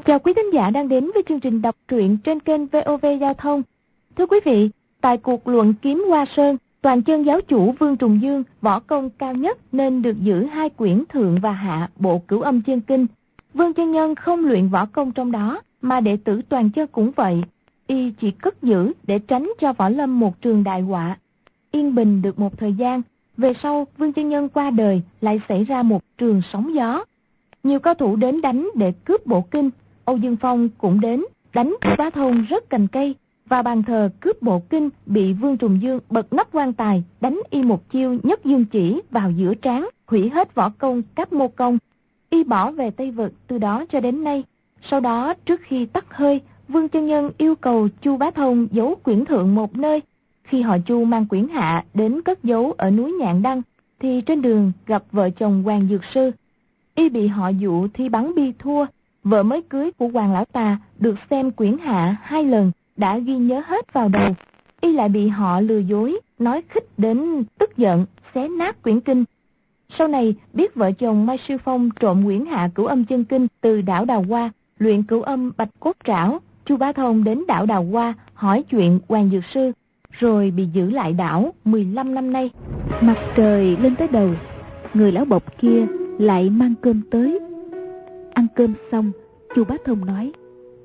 Chào quý thính giả đang đến với chương trình đọc truyện trên kênh VOV Giao thông. Thưa quý vị, tại cuộc luận kiếm Hoa Sơn, toàn chân giáo chủ Vương Trùng Dương võ công cao nhất nên được giữ 2 quyển thượng và hạ bộ Cửu Âm Chân Kinh. Vương chân nhân không luyện võ công trong đó, mà đệ tử toàn chân cũng vậy. Y chỉ cất giữ để tránh cho võ lâm một trường đại họa. Yên bình được một thời gian, về sau Vương chân nhân qua đời lại xảy ra một trường sóng gió. Nhiều cao thủ đến đánh để cướp bộ kinh. Âu Dương Phong cũng đến đánh Chu Bá Thông rất cành cây, và bàn thờ cướp bộ kinh bị Vương Trùng Dương bật nắp quan tài, đánh y một chiêu nhất dương chỉ vào giữa trán, hủy hết võ công Cáp Mô Công. Y bỏ về Tây Vực từ đó cho đến nay. Sau đó trước khi tắt hơi, Vương chân nhân yêu cầu Chu Bá Thông giấu quyển thượng một nơi. Khi họ Chu mang quyển hạ đến cất giấu ở núi Nhạn Đăng, thì trên đường gặp vợ chồng Hoàng Dược Sư. Y bị họ dụ thi bắn bi thua. Vợ mới cưới của Hoàng Lão Tà được xem quyển hạ 2 lần, đã ghi nhớ hết vào đầu. Y lại bị họ lừa dối, nói khích đến tức giận, xé nát quyển kinh. Sau này biết vợ chồng Mai Sư Phong trộm quyển hạ Cửu Âm Chân Kinh từ đảo Đào Hoa, luyện Cửu Âm Bạch Cốt Trảo. Chu Bá Thông đến đảo Đào Hoa hỏi chuyện Hoàng Dược Sư, rồi bị giữ lại đảo 15 năm nay. Mặt trời lên tới đầu, người lão bộc kia lại mang cơm tới. Ăn cơm xong, Chu Bá Thông nói: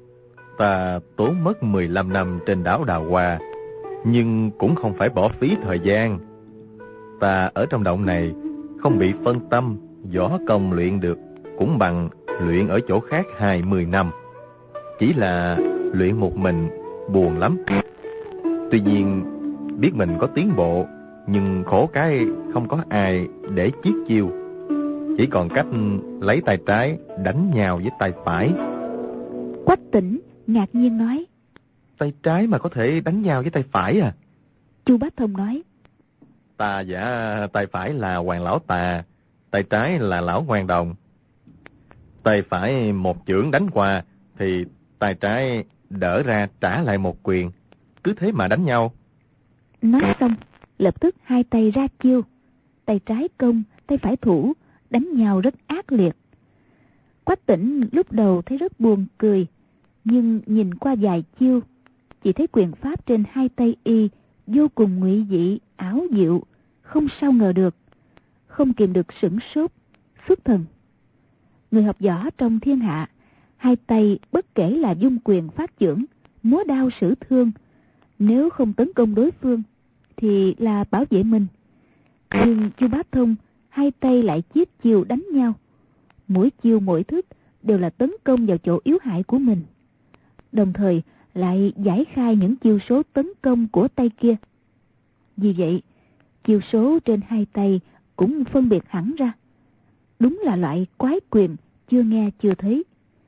Ta tốn mất 15 năm trên đảo Đào Hoa, nhưng cũng không phải bỏ phí thời gian. Ta ở trong động này không bị phân tâm, võ công luyện được cũng bằng luyện ở chỗ khác 20 năm. Chỉ là luyện một mình buồn lắm. Tuy nhiên biết mình có tiến bộ, nhưng khổ cái không có ai để chiết chiêu. Chỉ còn cách lấy tay trái đánh nhau với tay phải. Quách Tỉnh ngạc nhiên nói: Tay trái mà có thể đánh nhau với tay phải à? Chu Bá Thông nói: Ta giả tay phải là Hoàng Lão Tà, tay trái là Lão Hoàng Đồng. Tay phải một chưởng đánh qua thì tay trái đỡ ra trả lại một quyền, cứ thế mà đánh nhau. Nói xong, lập tức 2 tay ra chiêu, tay trái công, tay phải thủ, đánh nhau rất ác liệt. Quách Tỉnh lúc đầu thấy rất buồn cười, nhưng nhìn qua vài chiêu, chỉ thấy quyền pháp trên 2 tay y vô cùng ngụy dị, ảo diệu, không sao ngờ được, không kìm được sửng sốt, xuất thần. Người học võ trong thiên hạ, 2 tay bất kể là dung quyền phát chưởng, múa đao sử thương, nếu không tấn công đối phương thì là bảo vệ mình. Nhưng Chu Bá Thông 2 tay lại chiết chiêu đánh nhau, mỗi chiêu mỗi thức đều là tấn công vào chỗ yếu hại của mình, đồng thời lại giải khai những chiêu số tấn công của tay kia. Vì vậy, chiêu số trên 2 tay cũng phân biệt hẳn ra. Đúng là loại quái quyền chưa nghe chưa thấy.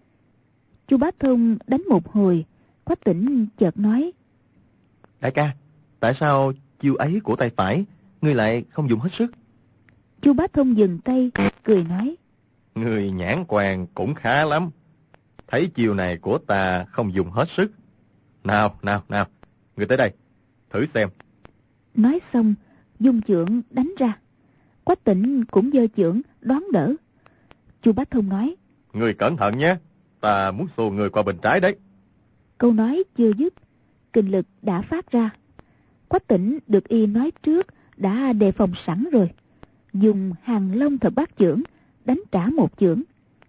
Chu Bá Thông đánh một hồi, Quách Tỉnh chợt nói: Đại ca, tại sao chiêu ấy của tay phải ngươi lại không dùng hết sức? Chu Bá Thông dừng tay, cười nói: Ngươi nhãn quan cũng khá lắm. Thấy chiêu này của ta không dùng hết sức. Nào, ngươi tới đây, thử xem. Nói xong, dung chưởng đánh ra. Quách Tỉnh cũng giơ chưởng đón đỡ. Chu Bá Thông nói: Ngươi cẩn thận nhé, ta muốn xô ngươi qua bên trái đấy. Câu nói chưa dứt, kình lực đã phát ra. Quách Tỉnh được y nói trước đã đề phòng sẵn rồi, dùng Hàng Long Thập Bát chưởng đánh trả một chưởng.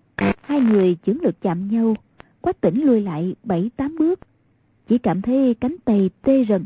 2 người chưởng lực chạm nhau, Quách Tỉnh lùi lại 7-8 bước, chỉ cảm thấy cánh tay tê rần.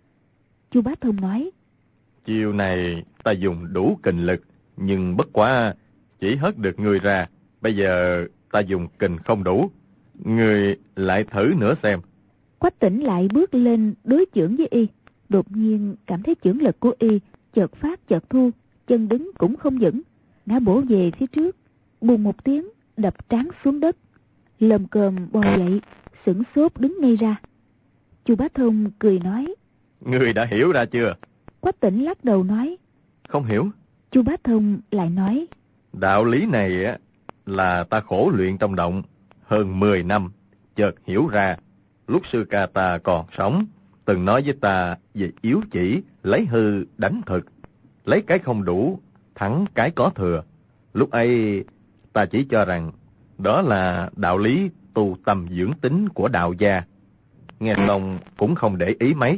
Chu Bá Thông nói: Chiều này ta dùng đủ kình lực, nhưng bất quá chỉ hất được người ra. Bây giờ ta dùng kình không đủ, người lại thử nữa xem. Quách Tỉnh lại bước lên đối chưởng với y, đột nhiên cảm thấy chưởng lực của y chợt phát chợt thu, chân đứng cũng không vững, ngã bổ về phía trước, bùng một tiếng đập trán xuống đất, lồm cồm bò dậy, sửng sốt đứng ngay ra. Chu Bá Thông cười nói: Ngươi đã hiểu ra chưa? Quách Tỉnh lắc đầu nói: Không hiểu. Chu Bá Thông lại nói: Đạo lý này á là ta khổ luyện trong động hơn 10 năm, chợt hiểu ra. Lúc sư ca ta còn sống, từng nói với ta về yếu chỉ, lấy hư đánh thực, lấy cái không đủ thắng cái có thừa. Lúc ấy ta chỉ cho rằng đó là đạo lý tu tâm dưỡng tính của đạo gia. Nghe xong cũng không để ý mấy.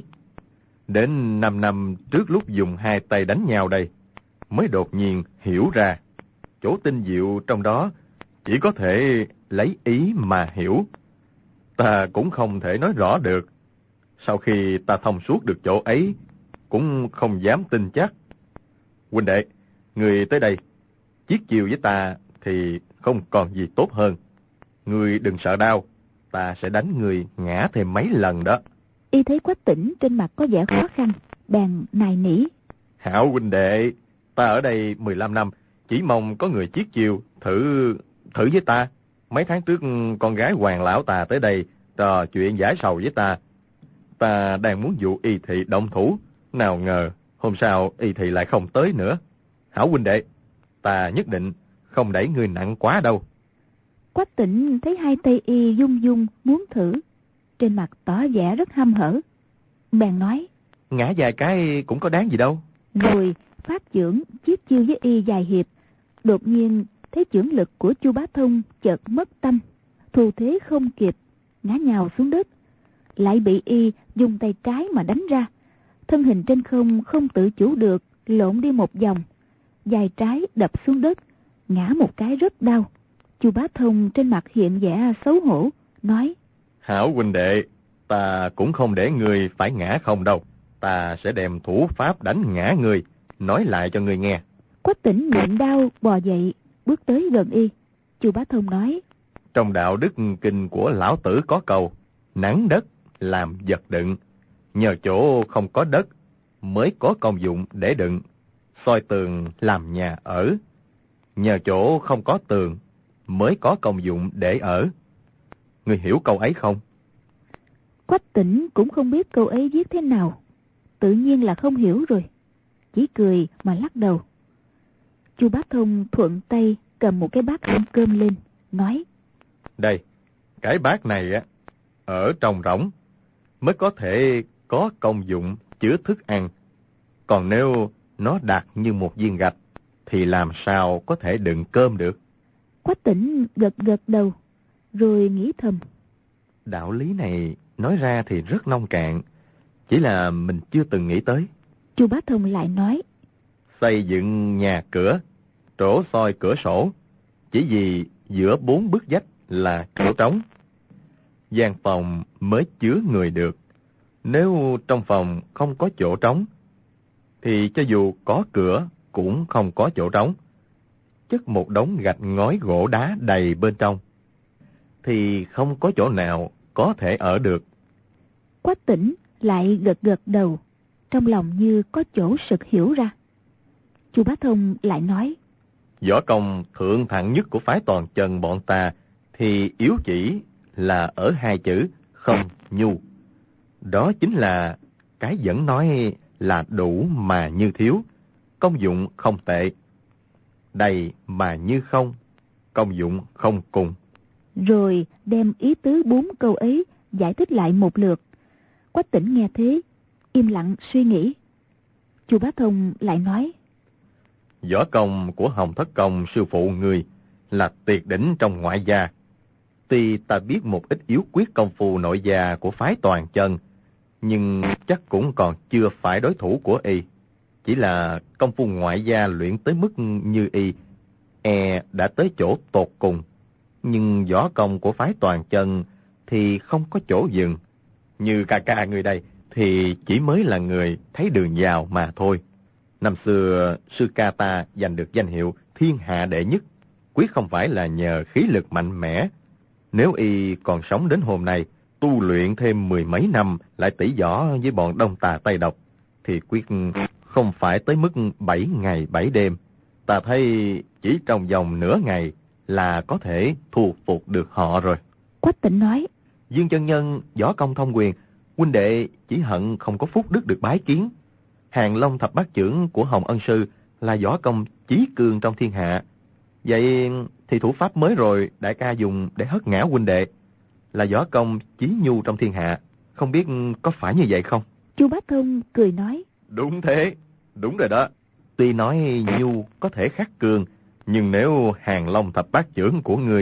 Đến 5 năm trước lúc dùng hai tay đánh nhau đây, mới đột nhiên hiểu ra. Chỗ tinh diệu trong đó chỉ có thể lấy ý mà hiểu. Ta cũng không thể nói rõ được. Sau khi ta thông suốt được chỗ ấy, cũng không dám tin chắc. Huynh đệ, người tới đây, chiết chiêu với ta thì không còn gì tốt hơn. Người đừng sợ đau, ta sẽ đánh người ngã thêm mấy lần đó. Y thấy Quách Tĩnh trên mặt có vẻ khó khăn, bèn nài nỉ. Hảo huynh đệ, ta ở đây 15 năm, chỉ mong có người chiết chiêu, thử với ta. Mấy tháng trước con gái Hoàng lão ta tới đây trò chuyện giải sầu với ta. Ta đang muốn dụ Y Thị động thủ, nào ngờ hôm sau Y Thị lại không tới nữa. Hảo huynh đệ, ta nhất định không đẩy người nặng quá đâu. Quách Tĩnh thấy hai tay Y run run muốn thử, trên mặt tỏ vẻ rất hăm hở. Bèn nói, ngã vài cái cũng có đáng gì đâu. Rồi phát chưởng chiết chiêu với Y vài hiệp. Đột nhiên thấy chưởng lực của Chu Bá Thông chợt mất tâm, thu thế không kịp, ngã nhào xuống đất. Lại bị Y dùng tay trái mà đánh ra, thân hình trên không tự chủ được lộn đi một vòng, vai trái đập xuống đất, ngã một cái rất đau. Chu Bá Thông trên mặt hiện vẻ xấu hổ, nói, Hảo huynh đệ, ta cũng không để người phải ngã không đâu. Ta sẽ đem thủ pháp đánh ngã người, nói lại cho người nghe. Quách Tĩnh nhịn đau bò dậy, bước tới gần Y. Chu Bá Thông nói, trong đạo đức kinh của lão tử có câu, nắn đất làm vật đựng. Nhờ chỗ không có đất mới có công dụng để đựng. Soi tường làm nhà ở. Nhờ chỗ không có tường mới có công dụng để ở. Người hiểu câu ấy không? Quách Tĩnh cũng không biết câu ấy viết thế nào, tự nhiên là không hiểu rồi, chỉ cười mà lắc đầu. Chu Bá Thông thuận tay cầm một cái bát ăn cơm lên, nói, đây, cái bát này á, ở trong rỗng mới có thể có công dụng chứa thức ăn. Còn nếu nó đặt như một viên gạch thì làm sao có thể đựng cơm được? Quách Tĩnh gật gật đầu, rồi nghĩ thầm, đạo lý này nói ra thì rất nông cạn, chỉ là mình chưa từng nghĩ tới. Chu Bá Thông lại nói, xây dựng nhà cửa, trổ soi cửa sổ, chỉ vì giữa 4 bức vách là chỗ trống. Gian phòng mới chứa người được. Nếu trong phòng không có chỗ trống, thì cho dù có cửa cũng không có chỗ trống. Chất một đống gạch ngói gỗ đá đầy bên trong, thì không có chỗ nào có thể ở được. Quách Tĩnh lại gật gật đầu, trong lòng như có chỗ sực hiểu ra. Chu Bá Thông lại nói, võ công thượng thặng nhất của phái Toàn Chân bọn ta thì yếu chỉ là ở hai chữ không nhu. Đó chính là cái vẫn nói là đủ mà như thiếu, công dụng không tệ. Đầy mà như không, công dụng không cùng. Rồi đem ý tứ 4 câu ấy giải thích lại một lượt. Quách Tĩnh nghe thế, im lặng suy nghĩ. Chu Bá Thông lại nói, võ công của Hồng Thất Công sư phụ người là tuyệt đỉnh trong ngoại gia. Tuy ta biết một ít yếu quyết công phu nội gia của phái Toàn Chân, nhưng chắc cũng còn chưa phải đối thủ của y. Chỉ là công phu ngoại gia luyện tới mức như y, đã tới chỗ tột cùng. Nhưng võ công của phái Toàn Chân thì không có chỗ dừng. Như ca ca người đây thì chỉ mới là người thấy đường vào mà thôi. Năm xưa sư ca ta giành được danh hiệu thiên hạ đệ nhất, quyết không phải là nhờ khí lực mạnh mẽ. Nếu y còn sống đến hôm nay, tu luyện thêm 10 mấy năm lại tỷ võ với bọn Đông Tà Tây Độc, thì quyết không phải tới mức 7 ngày 7 đêm. Ta thấy chỉ trong vòng nửa ngày là có thể thu phục được họ rồi. Quách Tĩnh nói, Dương chân nhân võ công thông quyền, huynh đệ chỉ hận không có phúc đức được bái kiến. Hàng Long thập bát chưởng của Hồng Ân sư là võ công chí cường trong thiên hạ. Vậy thì thủ pháp mới rồi đại ca dùng để hất ngã huynh đệ là võ công chí nhu trong thiên hạ, không biết có phải như vậy không? Chu Bá Thông cười nói, đúng thế, đúng rồi đó. Tuy nói nhu có thể khắc cường, nhưng nếu Hàng Long thập bát chưởng của người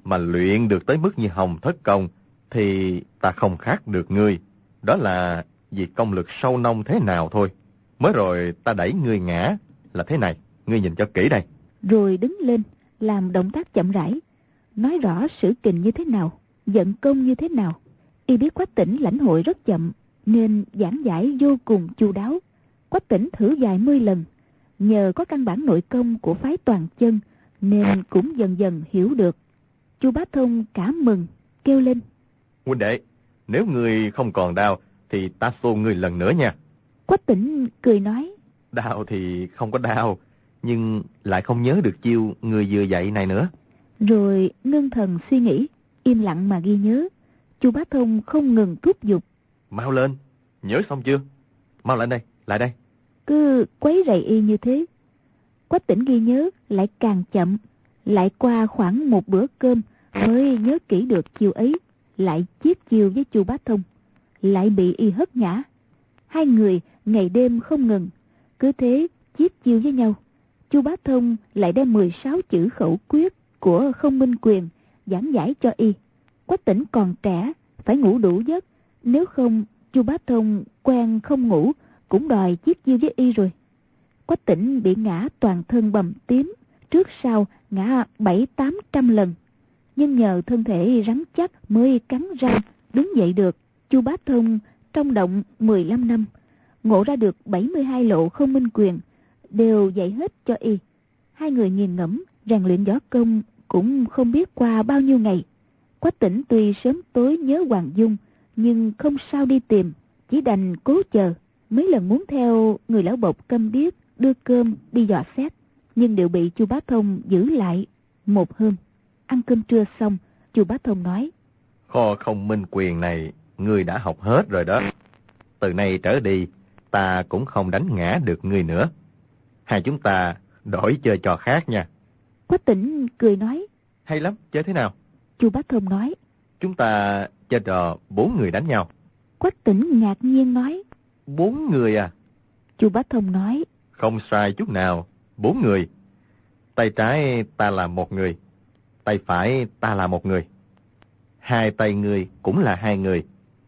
mà luyện được tới mức như Hồng Thất Công, thì ta không khác được ngươi. Đó là vì công lực sâu nông thế nào thôi. Mới rồi ta đẩy ngươi ngã là thế này, ngươi nhìn cho kỹ đây. Rồi đứng lên, làm động tác chậm rãi, nói rõ sử kình như thế nào, vận công như thế nào. Y biết Quách Tĩnh lãnh hội rất chậm, nên giảng giải vô cùng chu đáo. Quách Tĩnh thử vài 10 lần, nhờ có căn bản nội công của phái Toàn Chân, nên cũng dần dần hiểu được. Chu Bá Thông cảm mừng, kêu lên: Huynh đệ, nếu ngươi không còn đau, thì ta xô ngươi lần nữa nha. Quách Tĩnh cười nói: Đau thì không có đau, nhưng lại không nhớ được chiêu người vừa dạy này nữa. Rồi ngưng thần suy nghĩ, im lặng mà ghi nhớ. Chu Bá Thông không ngừng thúc giục: Mau lên, nhớ xong chưa? Mau lên đây, lại đây. Cứ quấy rầy y như thế. Quách Tĩnh ghi nhớ lại càng chậm, lại qua khoảng một bữa cơm mới nhớ kỹ được chiêu ấy, lại chiết chiêu với Chu Bá Thông, lại bị y hất ngã. Hai người ngày đêm không ngừng, cứ thế chiết chiêu với nhau. Chu Bá Thông lại đem 16 chữ khẩu quyết của Không Minh Quyền giảng giải cho y. Quách Tĩnh còn trẻ, phải ngủ đủ giấc, nếu không Chu Bá Thông quen không ngủ cũng đòi chiết chiêu với y rồi. Quách Tĩnh bị ngã toàn thân bầm tím, trước sau ngã 700-800 lần, nhưng nhờ thân thể rắn chắc mới cắn răng đứng dậy được. Chu Bá Thông trong động 15 năm, ngộ ra được 72 lộ Không Minh Quyền, đều dạy hết cho y. Hai người nghiền ngẫm rèn luyện võ công cũng không biết qua bao nhiêu ngày. Quách Tĩnh tuy sớm tối nhớ Hoàng Dung, nhưng không sao đi tìm, chỉ đành cố chờ. Mấy lần muốn theo người lão bộc câm điếc đưa cơm đi dò xét, nhưng đều bị Chu Bá Thông giữ lại. Một hôm ăn cơm trưa xong, Chu Bá Thông nói: Kho Không Minh Quyền này ngươi đã học hết rồi đó. Từ nay trở đi, ta cũng không đánh ngã được ngươi nữa. Hai chúng ta đổi chơi trò khác nha. Quách Tĩnh cười nói: Hay lắm, chơi thế nào? Chu Bá Thông nói: Chúng ta chơi trò 4 người đánh nhau. Quách Tĩnh ngạc nhiên nói: 4 người à? Chu Bá Thông nói: Không sai chút nào, 4 người. Tay trái ta là một người, tay phải ta là một người, hai tay ngươi cũng là 2 người.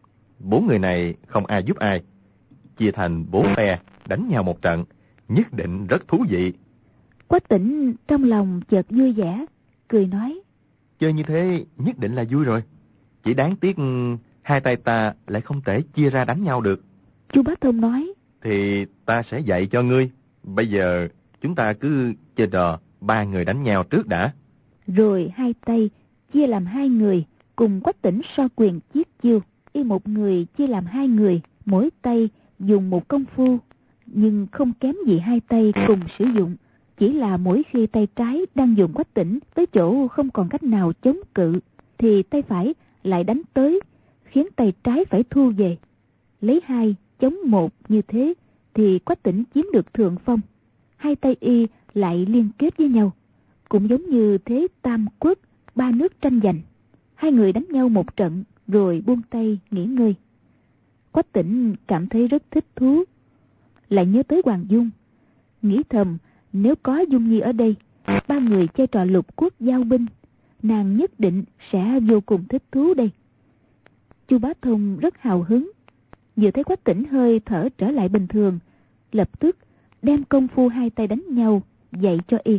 4 người này không ai giúp ai, chia thành 4 phe đánh nhau một trận, nhất định rất thú vị. Quách Tĩnh trong lòng chợt vui vẻ, cười nói: Chơi như thế nhất định là vui rồi. Chỉ đáng tiếc hai tay ta lại không thể chia ra đánh nhau được. Chu Bá Thông nói: Thì ta sẽ dạy cho ngươi. Bây giờ chúng ta cứ chơi trò 3 người đánh nhau trước đã. Rồi hai tay chia làm 2 người, cùng Quách Tĩnh so quyền chiết chiêu. Y một người chia làm 2 người, mỗi tay dùng một công phu, nhưng không kém gì hai tay cùng sử dụng. Chỉ là mỗi khi tay trái đang dùng Quách Tĩnh tới chỗ không còn cách nào chống cự, thì tay phải lại đánh tới, khiến tay trái phải thu về. Lấy 2 chống 1 như thế thì Quách Tĩnh chiếm được thượng phong. Hai tay y lại liên kết với nhau, cũng giống như thế tam quốc 3 nước tranh giành. Hai người đánh nhau một trận rồi buông tay nghỉ ngơi. Quách Tĩnh cảm thấy rất thích thú, lại nhớ tới Hoàng Dung, nghĩ thầm nếu có Dung Nhi ở đây, 3 người chơi trò lục quốc giao binh, nàng nhất định sẽ vô cùng thích thú đây. Chu Bá Thông rất hào hứng, vừa thấy Quách Tĩnh hơi thở trở lại bình thường, lập tức đem công phu hai tay đánh nhau dạy cho y.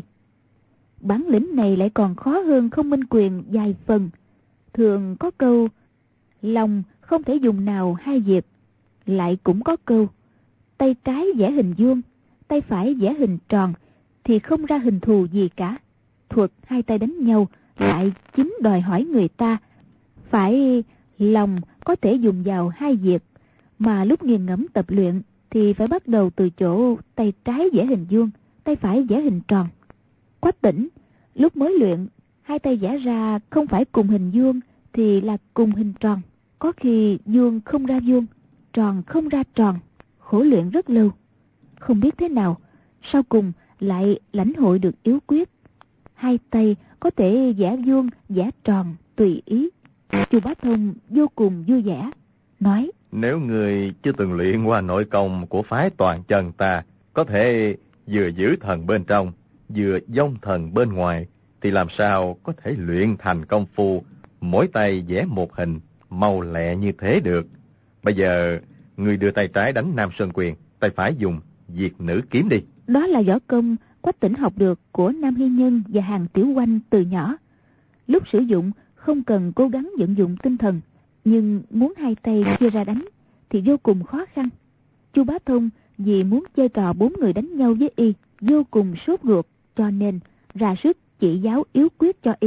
Bản lĩnh này lại còn khó hơn Không Minh Quyền vài phần. Thường có câu lòng không thể dùng nào hai việc, lại cũng có câu tay trái vẽ hình vuông, tay phải vẽ hình tròn thì không ra hình thù gì cả. Thuật hai tay đánh nhau lại chính đòi hỏi người ta phải lòng có thể dùng vào hai việc, mà lúc nghiền ngẫm tập luyện thì phải bắt đầu từ chỗ tay trái vẽ hình vuông, tay phải vẽ hình tròn. Quách Tĩnh lúc mới luyện, hai tay vẽ ra không phải cùng hình vuông thì là cùng hình tròn, có khi vuông không ra vuông, tròn không ra tròn, khổ luyện rất lâu. Không biết thế nào, sau cùng lại lãnh hội được yếu quyết. Hai tay có thể vẽ vuông, vẽ tròn tùy ý. Chu Bá Thông vô cùng vui vẻ, nói: Nếu người chưa từng luyện qua nội công của phái Toàn Chân ta, có thể vừa giữ thần bên trong, vừa vong thần bên ngoài, thì làm sao có thể luyện thành công phu mỗi tay vẽ một hình mau lẹ như thế được. Bây giờ, ngươi đưa tay trái đánh Nam Sơn Quyền, tay phải dùng Diệt Nữ Kiếm đi. Đó là võ công Quách Tĩnh học được của Nam Hy Nhân và Hàn Tiểu Oanh từ nhỏ. Lúc sử dụng không cần cố gắng vận dụng tinh thần, nhưng muốn hai tay chia ra đánh thì vô cùng khó khăn. Chu Bá Thông vì muốn chơi trò 4 người đánh nhau với y vô cùng sốt ruột, cho nên ra sức chỉ giáo yếu quyết cho y.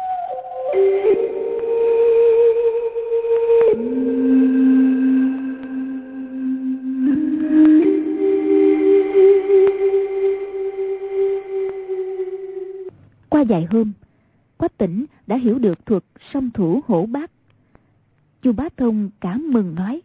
Qua vài hôm, Quách Tĩnh đã hiểu được thuật song thủ hổ bát. Chu Bá Thông cảm mừng nói: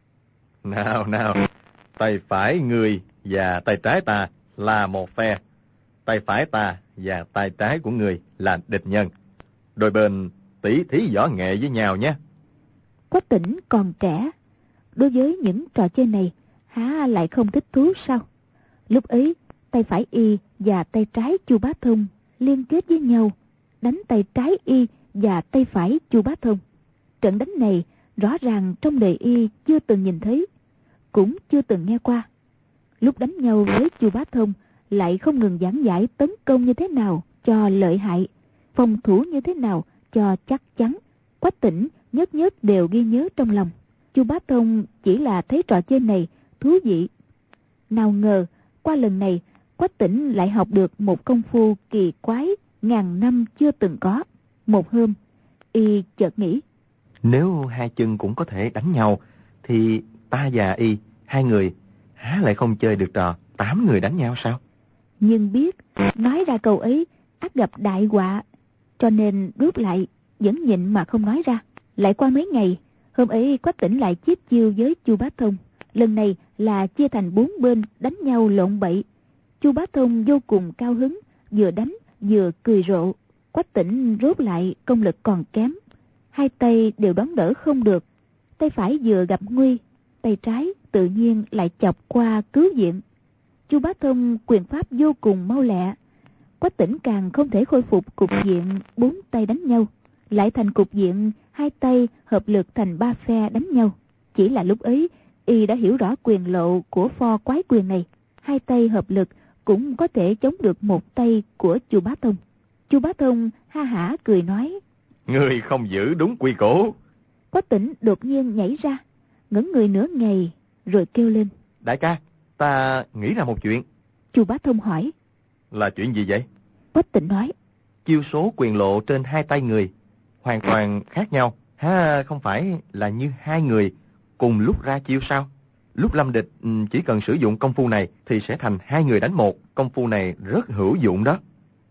Nào, tay phải ngươi và tay trái ta là một phe. Tay phải ta và tay trái của ngươi là địch nhân. Đôi bên tỉ thí võ nghệ với nhau nhé. Quách Tĩnh còn trẻ, đối với những trò chơi này há lại không thích thú sao? Lúc ấy, tay phải y và tay trái Chu Bá Thông liên kết với nhau, đánh tay trái y và tay phải Chu Bá Thông. Trận đánh này rõ ràng trong đời y chưa từng nhìn thấy, cũng chưa từng nghe qua. Lúc đánh nhau với Chu Bá Thông lại không ngừng giảng giải tấn công như thế nào cho lợi hại, phòng thủ như thế nào cho chắc chắn. Quách Tĩnh nhất nhất đều ghi nhớ trong lòng. Chu Bá Thông chỉ là thấy trò chơi này thú vị. Nào ngờ qua lần này Quách Tĩnh lại học được một công phu kỳ quái ngàn năm chưa từng có. Một hôm y chợt nghĩ: Nếu hai chân cũng có thể đánh nhau thì ta và y, hai người há lại không chơi được trò 8 người đánh nhau sao? Nhưng biết nói ra câu ấy ắt gặp đại họa, cho nên rút lại, vẫn nhịn mà không nói ra. Lại qua mấy ngày, hôm ấy Quách Tĩnh lại chiếp chiêu với Chu Bá Thông. Lần này là chia thành 4 bên đánh nhau lộn bậy. Chu Bá Thông vô cùng cao hứng, vừa đánh vừa cười rộ. Quách Tĩnh rút lại công lực còn kém, hai tay đều đón đỡ không được. Tay phải vừa gặp nguy, tay trái tự nhiên lại chọc qua cứu viện. Chu Bá Thông quyền pháp vô cùng mau lẹ. Quách Tĩnh càng không thể khôi phục cục diện 4 tay đánh nhau, lại thành cục diện 2 tay hợp lực thành 3 phe đánh nhau. Chỉ là lúc ấy y đã hiểu rõ quyền lộ của pho quái quyền này, 2 tay hợp lực cũng có thể chống được 1 tay của Chu Bá Thông. Chu Bá Thông ha hả cười nói: Ngươi không giữ đúng quy củ. Quách Tĩnh đột nhiên nhảy ra, ngẩn người nửa ngày rồi kêu lên: Đại ca, ta nghĩ ra một chuyện. Chu Bá Thông hỏi: Là chuyện gì vậy? Quách Tĩnh nói: Chiêu số quyền lộ trên 2 tay người hoàn toàn khác nhau. Không phải là như 2 người cùng lúc ra chiêu sao? Lúc lâm địch chỉ cần sử dụng công phu này thì sẽ thành 2 người đánh 1. Công phu này rất hữu dụng đó.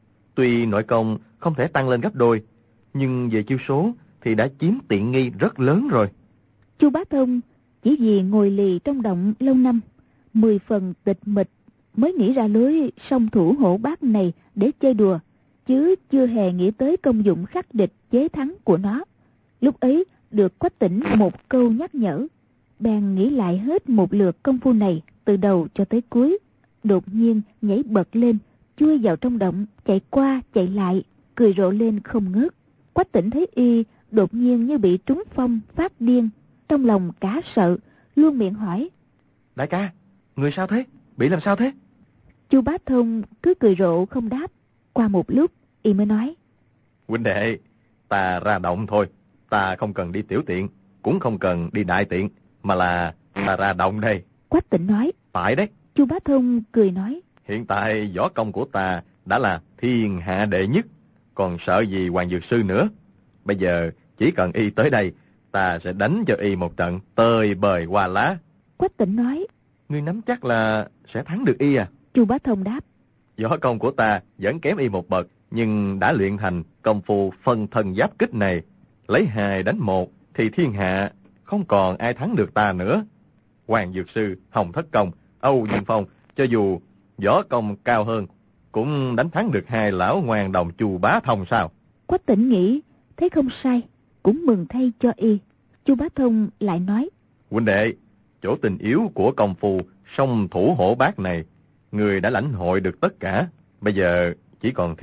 Tuy nội công không thể tăng lên gấp đôi, nhưng về chiêu số thì đã chiếm tiện nghi rất lớn rồi. Chu Bá Thông chỉ vì ngồi lì trong động lâu năm, 10 phần tịch mịch, mới nghĩ ra lối song thủ hổ bát này để chơi đùa, chứ chưa hề nghĩ tới công dụng khắc địch chế thắng của nó. Lúc ấy được Quách Tĩnh một câu nhắc nhở, bèn nghĩ lại hết một lượt công phu này từ đầu cho tới cuối. Đột nhiên nhảy bật lên, chui vào trong động, chạy qua chạy lại, cười rộ lên không ngớt. Quách Tĩnh thấy y đột nhiên như bị trúng phong phát điên, trong lòng cả sợ, luôn miệng hỏi: Đại ca, người sao thế? Bị làm sao thế? Chu Bá Thông cứ cười rộ không đáp. Qua một lúc y mới nói: Huynh đệ, ta ra động thôi. Ta không cần đi tiểu tiện, cũng không cần đi đại tiện, mà là ta ra động đây. Quách Tĩnh nói: Tại đấy. Chu Bá Thông cười nói: Hiện tại võ công của ta đã là thiên hạ đệ nhất, còn sợ gì Hoàng Dược Sư nữa. Bây giờ chỉ cần y tới đây, ta sẽ đánh cho y một trận tơi bời hoa lá. Quách Tĩnh nói: Ngươi nắm chắc là sẽ thắng được y à? Chu Bá Thông đáp: Võ công của ta vẫn kém y một bậc, nhưng đã luyện thành công phu phân thân giáp kích này. Lấy 2 đánh 1 thì thiên hạ không còn ai thắng được ta nữa. Hoàng Dược Sư, Hồng Thất Công, Âu Dương Phong, cho dù võ công cao hơn, cũng đánh thắng được 2 lão ngoan đồng Chu Bá Thông sao? Quách Tĩnh nghĩ thấy không sai, cũng mừng thay cho y. Chu Bá Thông lại nói: Huynh đệ, chỗ tình yếu của công phu song thủ hổ bát này, người đã lãnh hội được tất cả. Bây giờ chỉ còn thiếu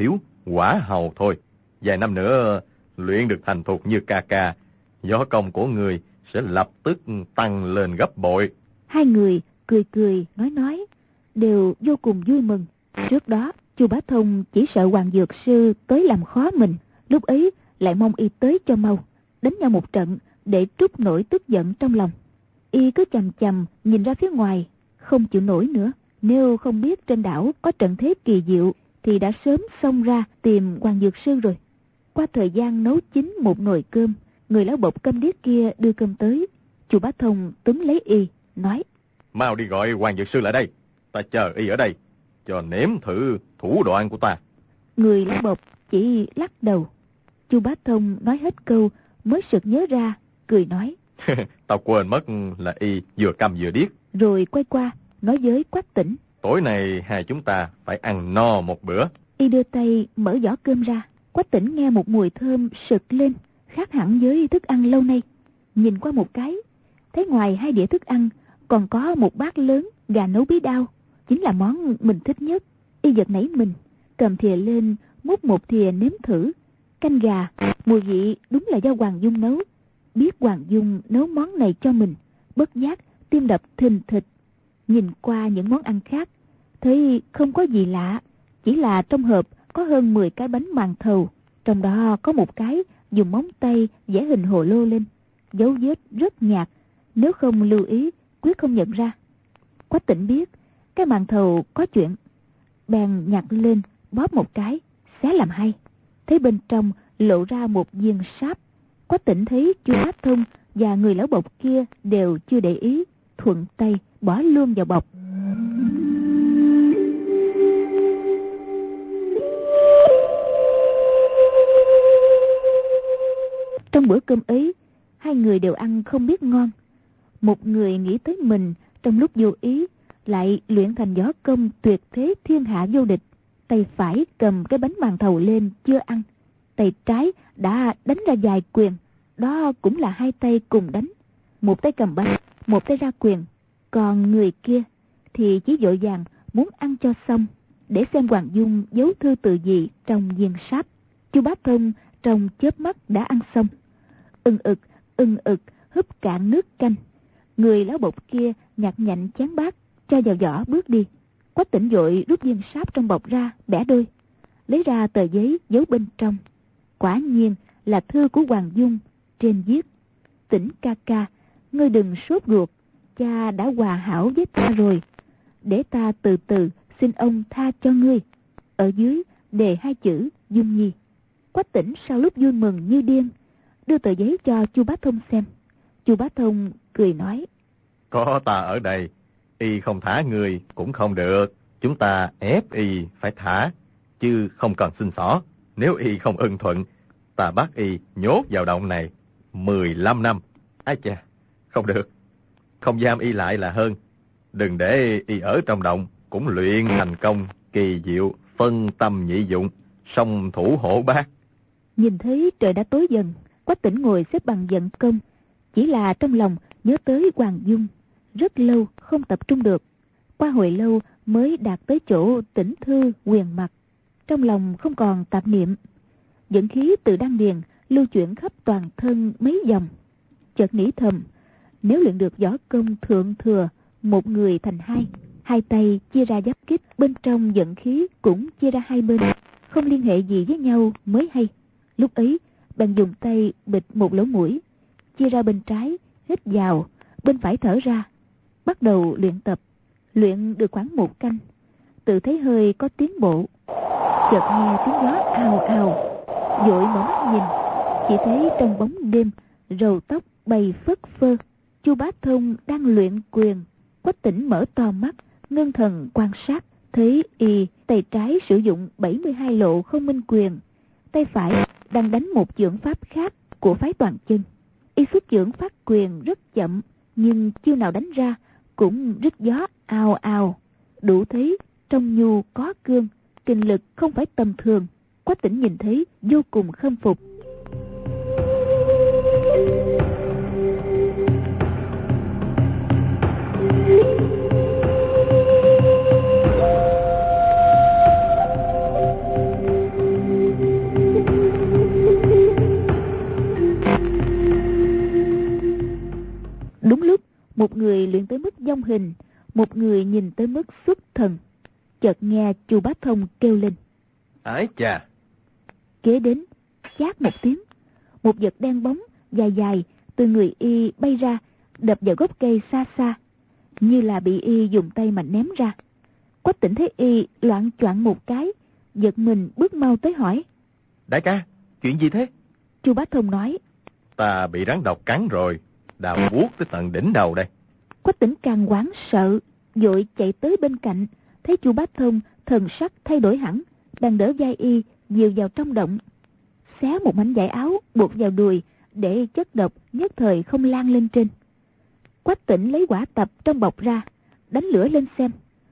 quả hầu thôi. Vài năm nữa luyện được thành thục như ca ca, võ công của người sẽ lập tức tăng lên gấp bội. Hai người cười cười nói đều vô cùng vui mừng. Trước đó Chu Bá Thông chỉ sợ Hoàng Dược Sư tới làm khó mình, lúc ấy lại mong y tới cho mau, đánh nhau một trận để trút nổi tức giận trong lòng. Y cứ chằm chằm nhìn ra phía ngoài, không chịu nổi nữa. Nếu không biết trên đảo có trận thế kỳ diệu thì đã sớm xông ra tìm Hoàng Dược Sư rồi. Qua thời gian nấu chín một nồi cơm, người lão bộc câm điếc kia đưa cơm tới. Chu Bá Thông túm lấy y, nói: Mau đi gọi Hoàng Dược Sư lại đây, ta chờ y ở đây, cho nếm thử thủ đoạn của ta. Người lão bộc chỉ lắc đầu. Chu Bá Thông nói hết câu mới sực nhớ ra, cười nói: Tao quên mất là y vừa câm vừa điếc. Rồi quay qua nói với Quách Tĩnh: Tối nay hai chúng ta phải ăn no một bữa. Y đưa tay mở giỏ cơm ra. Quách Tĩnh nghe một mùi thơm sực lên, khác hẳn với thức ăn lâu nay. Nhìn qua một cái, thấy ngoài hai đĩa thức ăn còn có một bát lớn gà nấu bí đao, chính là món mình thích nhất. Y giật nảy mình, cầm thìa lên múc một thìa nếm thử. Canh gà mùi vị đúng là do Hoàng Dung nấu. Biết Hoàng Dung nấu món này cho mình, bất giác tim đập thình thịch. Nhìn qua những món ăn khác, thấy không có gì lạ, chỉ là trong hộp có hơn 10 cái bánh màn thầu, trong đó có một cái dùng móng tay vẽ hình hồ lô lên, dấu vết rất nhạt, nếu không lưu ý quyết không nhận ra. Quách Tĩnh biết cái màn thầu có chuyện, bèn nhặt lên bóp một cái, xé làm hai, thấy bên trong lộ ra một viên sáp. Quách Tĩnh thấy Chu Bá Thông và người lão bộc kia đều chưa để ý, thuận tay bỏ luôn vào bọc. Trong bữa cơm ấy, hai người đều ăn không biết ngon. Một người nghĩ tới mình trong lúc vô ý lại luyện thành võ công tuyệt thế thiên hạ vô địch. Tay phải cầm cái bánh màn thầu lên chưa ăn, tay trái đã đánh ra vài quyền. Đó cũng là hai tay cùng đánh, một tay cầm bánh, một tay ra quyền. Còn người kia thì chỉ vội vàng muốn ăn cho xong, để xem Hoàng Dung giấu thư từ gì trong viên sáp. Chu Bá Thông trong chớp mắt đã ăn xong, ưng ực húp cạn nước canh. Người lão bộc kia nhặt nhạnh chén bát cho vào giỏ bước đi. Quách Tĩnh vội rút viên sáp trong bọc ra bẻ đôi, lấy ra tờ giấy giấu bên trong. Quả nhiên là thư của Hoàng Dung. Trên viết: Tĩnh ca ca, ngươi đừng sốt ruột, cha đã hòa hảo với ta rồi, để ta từ từ xin ông tha cho ngươi. Ở dưới đề hai chữ Dung Nhi. Quách Tĩnh sau lúc vui mừng như điên, đưa tờ giấy cho Chu Bá Thông xem. Chu Bá Thông cười nói: Có ta ở đây, y không thả người cũng không được. Chúng ta ép y phải thả, chứ không cần xin xỏ. Nếu y không ưng thuận, ta bắt y nhốt vào động này 15 năm. Ái chà, không được, không giam y lại là hơn. Đừng để y ở trong động, cũng luyện thành công kỳ diệu phân tâm nhị dụng, song thủ hổ bát. Nhìn thấy trời đã tối dần, Quách Tĩnh ngồi xếp bằng vận công, chỉ là trong lòng nhớ tới Hoàng Dung, rất lâu không tập trung được. Qua hồi lâu mới đạt tới chỗ tĩnh thư quyền mặt, trong lòng không còn tạp niệm. Dẫn khí từ đan điền lưu chuyển khắp toàn thân mấy vòng, chợt nghĩ thầm: nếu luyện được võ công thượng thừa, một người thành hai, hai tay chia ra giáp kích, bên trong dẫn khí cũng chia ra hai bên, không liên hệ gì với nhau mới hay. Lúc ấy bèn dùng tay bịt một lỗ mũi, chia ra bên trái hít vào, bên phải thở ra, bắt đầu luyện tập. Luyện được khoảng một canh, tự thấy hơi có tiến bộ. Chợt nghe tiếng gió ào ào, vội mở mắt nhìn, chỉ thấy trong bóng đêm râu tóc bay phất phơ. Chu Bá Thông đang luyện quyền. Quách Tĩnh mở to mắt, ngưng thần quan sát, thấy y tay trái sử dụng 72 lộ không minh quyền, tay phải đang đánh một chưởng pháp khác của phái Toàn Chân. Y xuất chưởng phát quyền rất chậm, nhưng chiêu nào đánh ra cũng rít gió ào ào, đủ thấy trong nhu có cương, kinh lực không phải tầm thường. Quách Tĩnh nhìn thấy vô cùng khâm phục. luyện tới mức vong hình, một người nhìn tới mức xuất thần. Chợt nghe Chu Bá Thông kêu lên: Ái chà! Kế đến, chát một tiếng, một vật đen bóng dài dài từ người y bay ra, đập vào gốc cây xa xa, như là bị y dùng tay mà ném ra. Quách Tĩnh thấy y loạng choạng một cái, giật mình bước mau tới hỏi: Đại ca, chuyện gì thế? Chu Bá Thông nói: Ta bị rắn độc cắn rồi, đau buốt tới tận đỉnh đầu đây. Quách Tĩnh càng hoảng sợ, vội chạy tới bên cạnh, thấy Chu Bá Thông thần sắc thay đổi hẳn, đang đỡ vai y dìu vào trong động, xé một mảnh vải áo buộc vào đùi để chất độc nhất thời không lan lên trên. Quách Tĩnh lấy quả tập trong bọc ra, đánh lửa lên xem.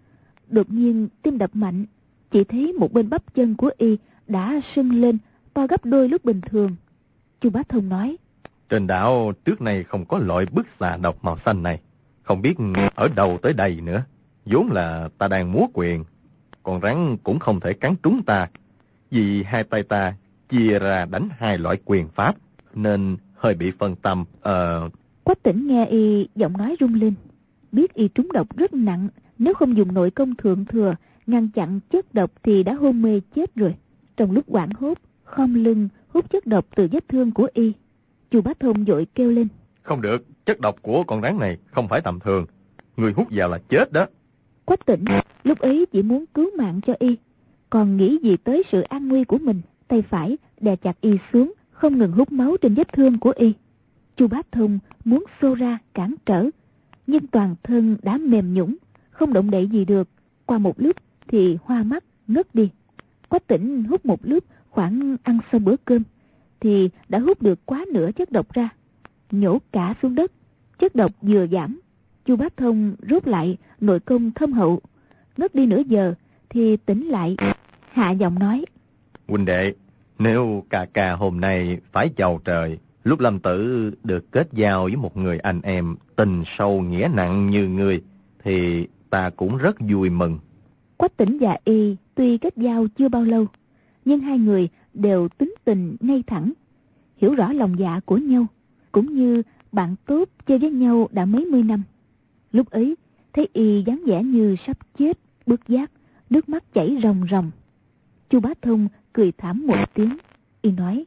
Đột nhiên tim đập mạnh, chỉ thấy một bên bắp chân của y đã sưng lên to gấp đôi lúc bình thường. Chu Bá Thông nói: Trên đảo trước nay không có loại bức xà độc màu xanh này, không biết ở đâu tới đây nữa. Vốn là ta đang múa quyền, còn rắn cũng không thể cắn trúng ta, vì hai tay ta chia ra đánh hai loại quyền pháp, nên hơi bị phân tâm. Quách Tĩnh nghe y giọng nói rung lên, biết y trúng độc rất nặng, nếu không dùng nội công thượng thừa ngăn chặn chất độc thì đã hôn mê chết rồi. Trong lúc hoảng hốt, khom lưng hút chất độc từ vết thương của y. Chu Bá Thông vội kêu lên: Không được, chất độc của con rắn này không phải tầm thường, người hút vào là chết đó. Quách Tĩnh lúc ấy chỉ muốn cứu mạng cho y, còn nghĩ gì tới sự an nguy của mình. Tay phải đè chặt y xuống, không ngừng hút máu trên vết thương của y. Chu Bá Thông muốn xô ra cản trở, nhưng toàn thân đã mềm nhũn, không động đậy gì được. Qua một lúc thì hoa mắt ngất đi. Quách Tĩnh hút một lúc, khoảng ăn xong bữa cơm thì đã hút được quá nửa chất độc ra, nhổ cả xuống đất. Chất độc vừa giảm, Chu Bá Thông rút lại nội công thâm hậu, ngất đi nửa giờ thì tỉnh lại, hạ giọng nói: Huynh đệ, nếu ca hôm nay phải chầu trời, lúc lâm tử được kết giao với một người anh em tình sâu nghĩa nặng như ngươi, thì ta cũng rất vui mừng. Quách Tĩnh và y tuy kết giao chưa bao lâu, nhưng hai người đều tính tình ngay thẳng, hiểu rõ lòng dạ của nhau, cũng như bạn tốt chơi với nhau đã mấy mươi năm. Lúc ấy thấy y dáng vẻ như sắp chết, bất giác nước mắt chảy ròng ròng. Chu Bá Thông cười thảm một tiếng, y nói: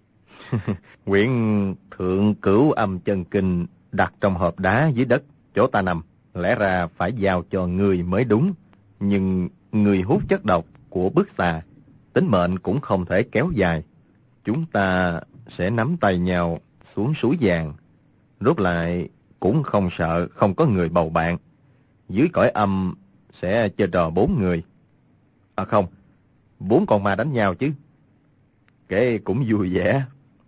Quyển Thượng Cửu Âm Chân Kinh đặt trong hộp đá dưới đất chỗ ta nằm, lẽ ra phải giao cho ngươi mới đúng, nhưng ngươi hút chất độc của bức xà, tính mệnh cũng không thể kéo dài. Chúng ta sẽ nắm tay nhau xuống suối vàng, rốt lại cũng không sợ không có người bầu bạn. Dưới cõi âm sẽ chơi trò 4 người. À không, 4 con ma đánh nhau chứ. Kể cũng vui vẻ.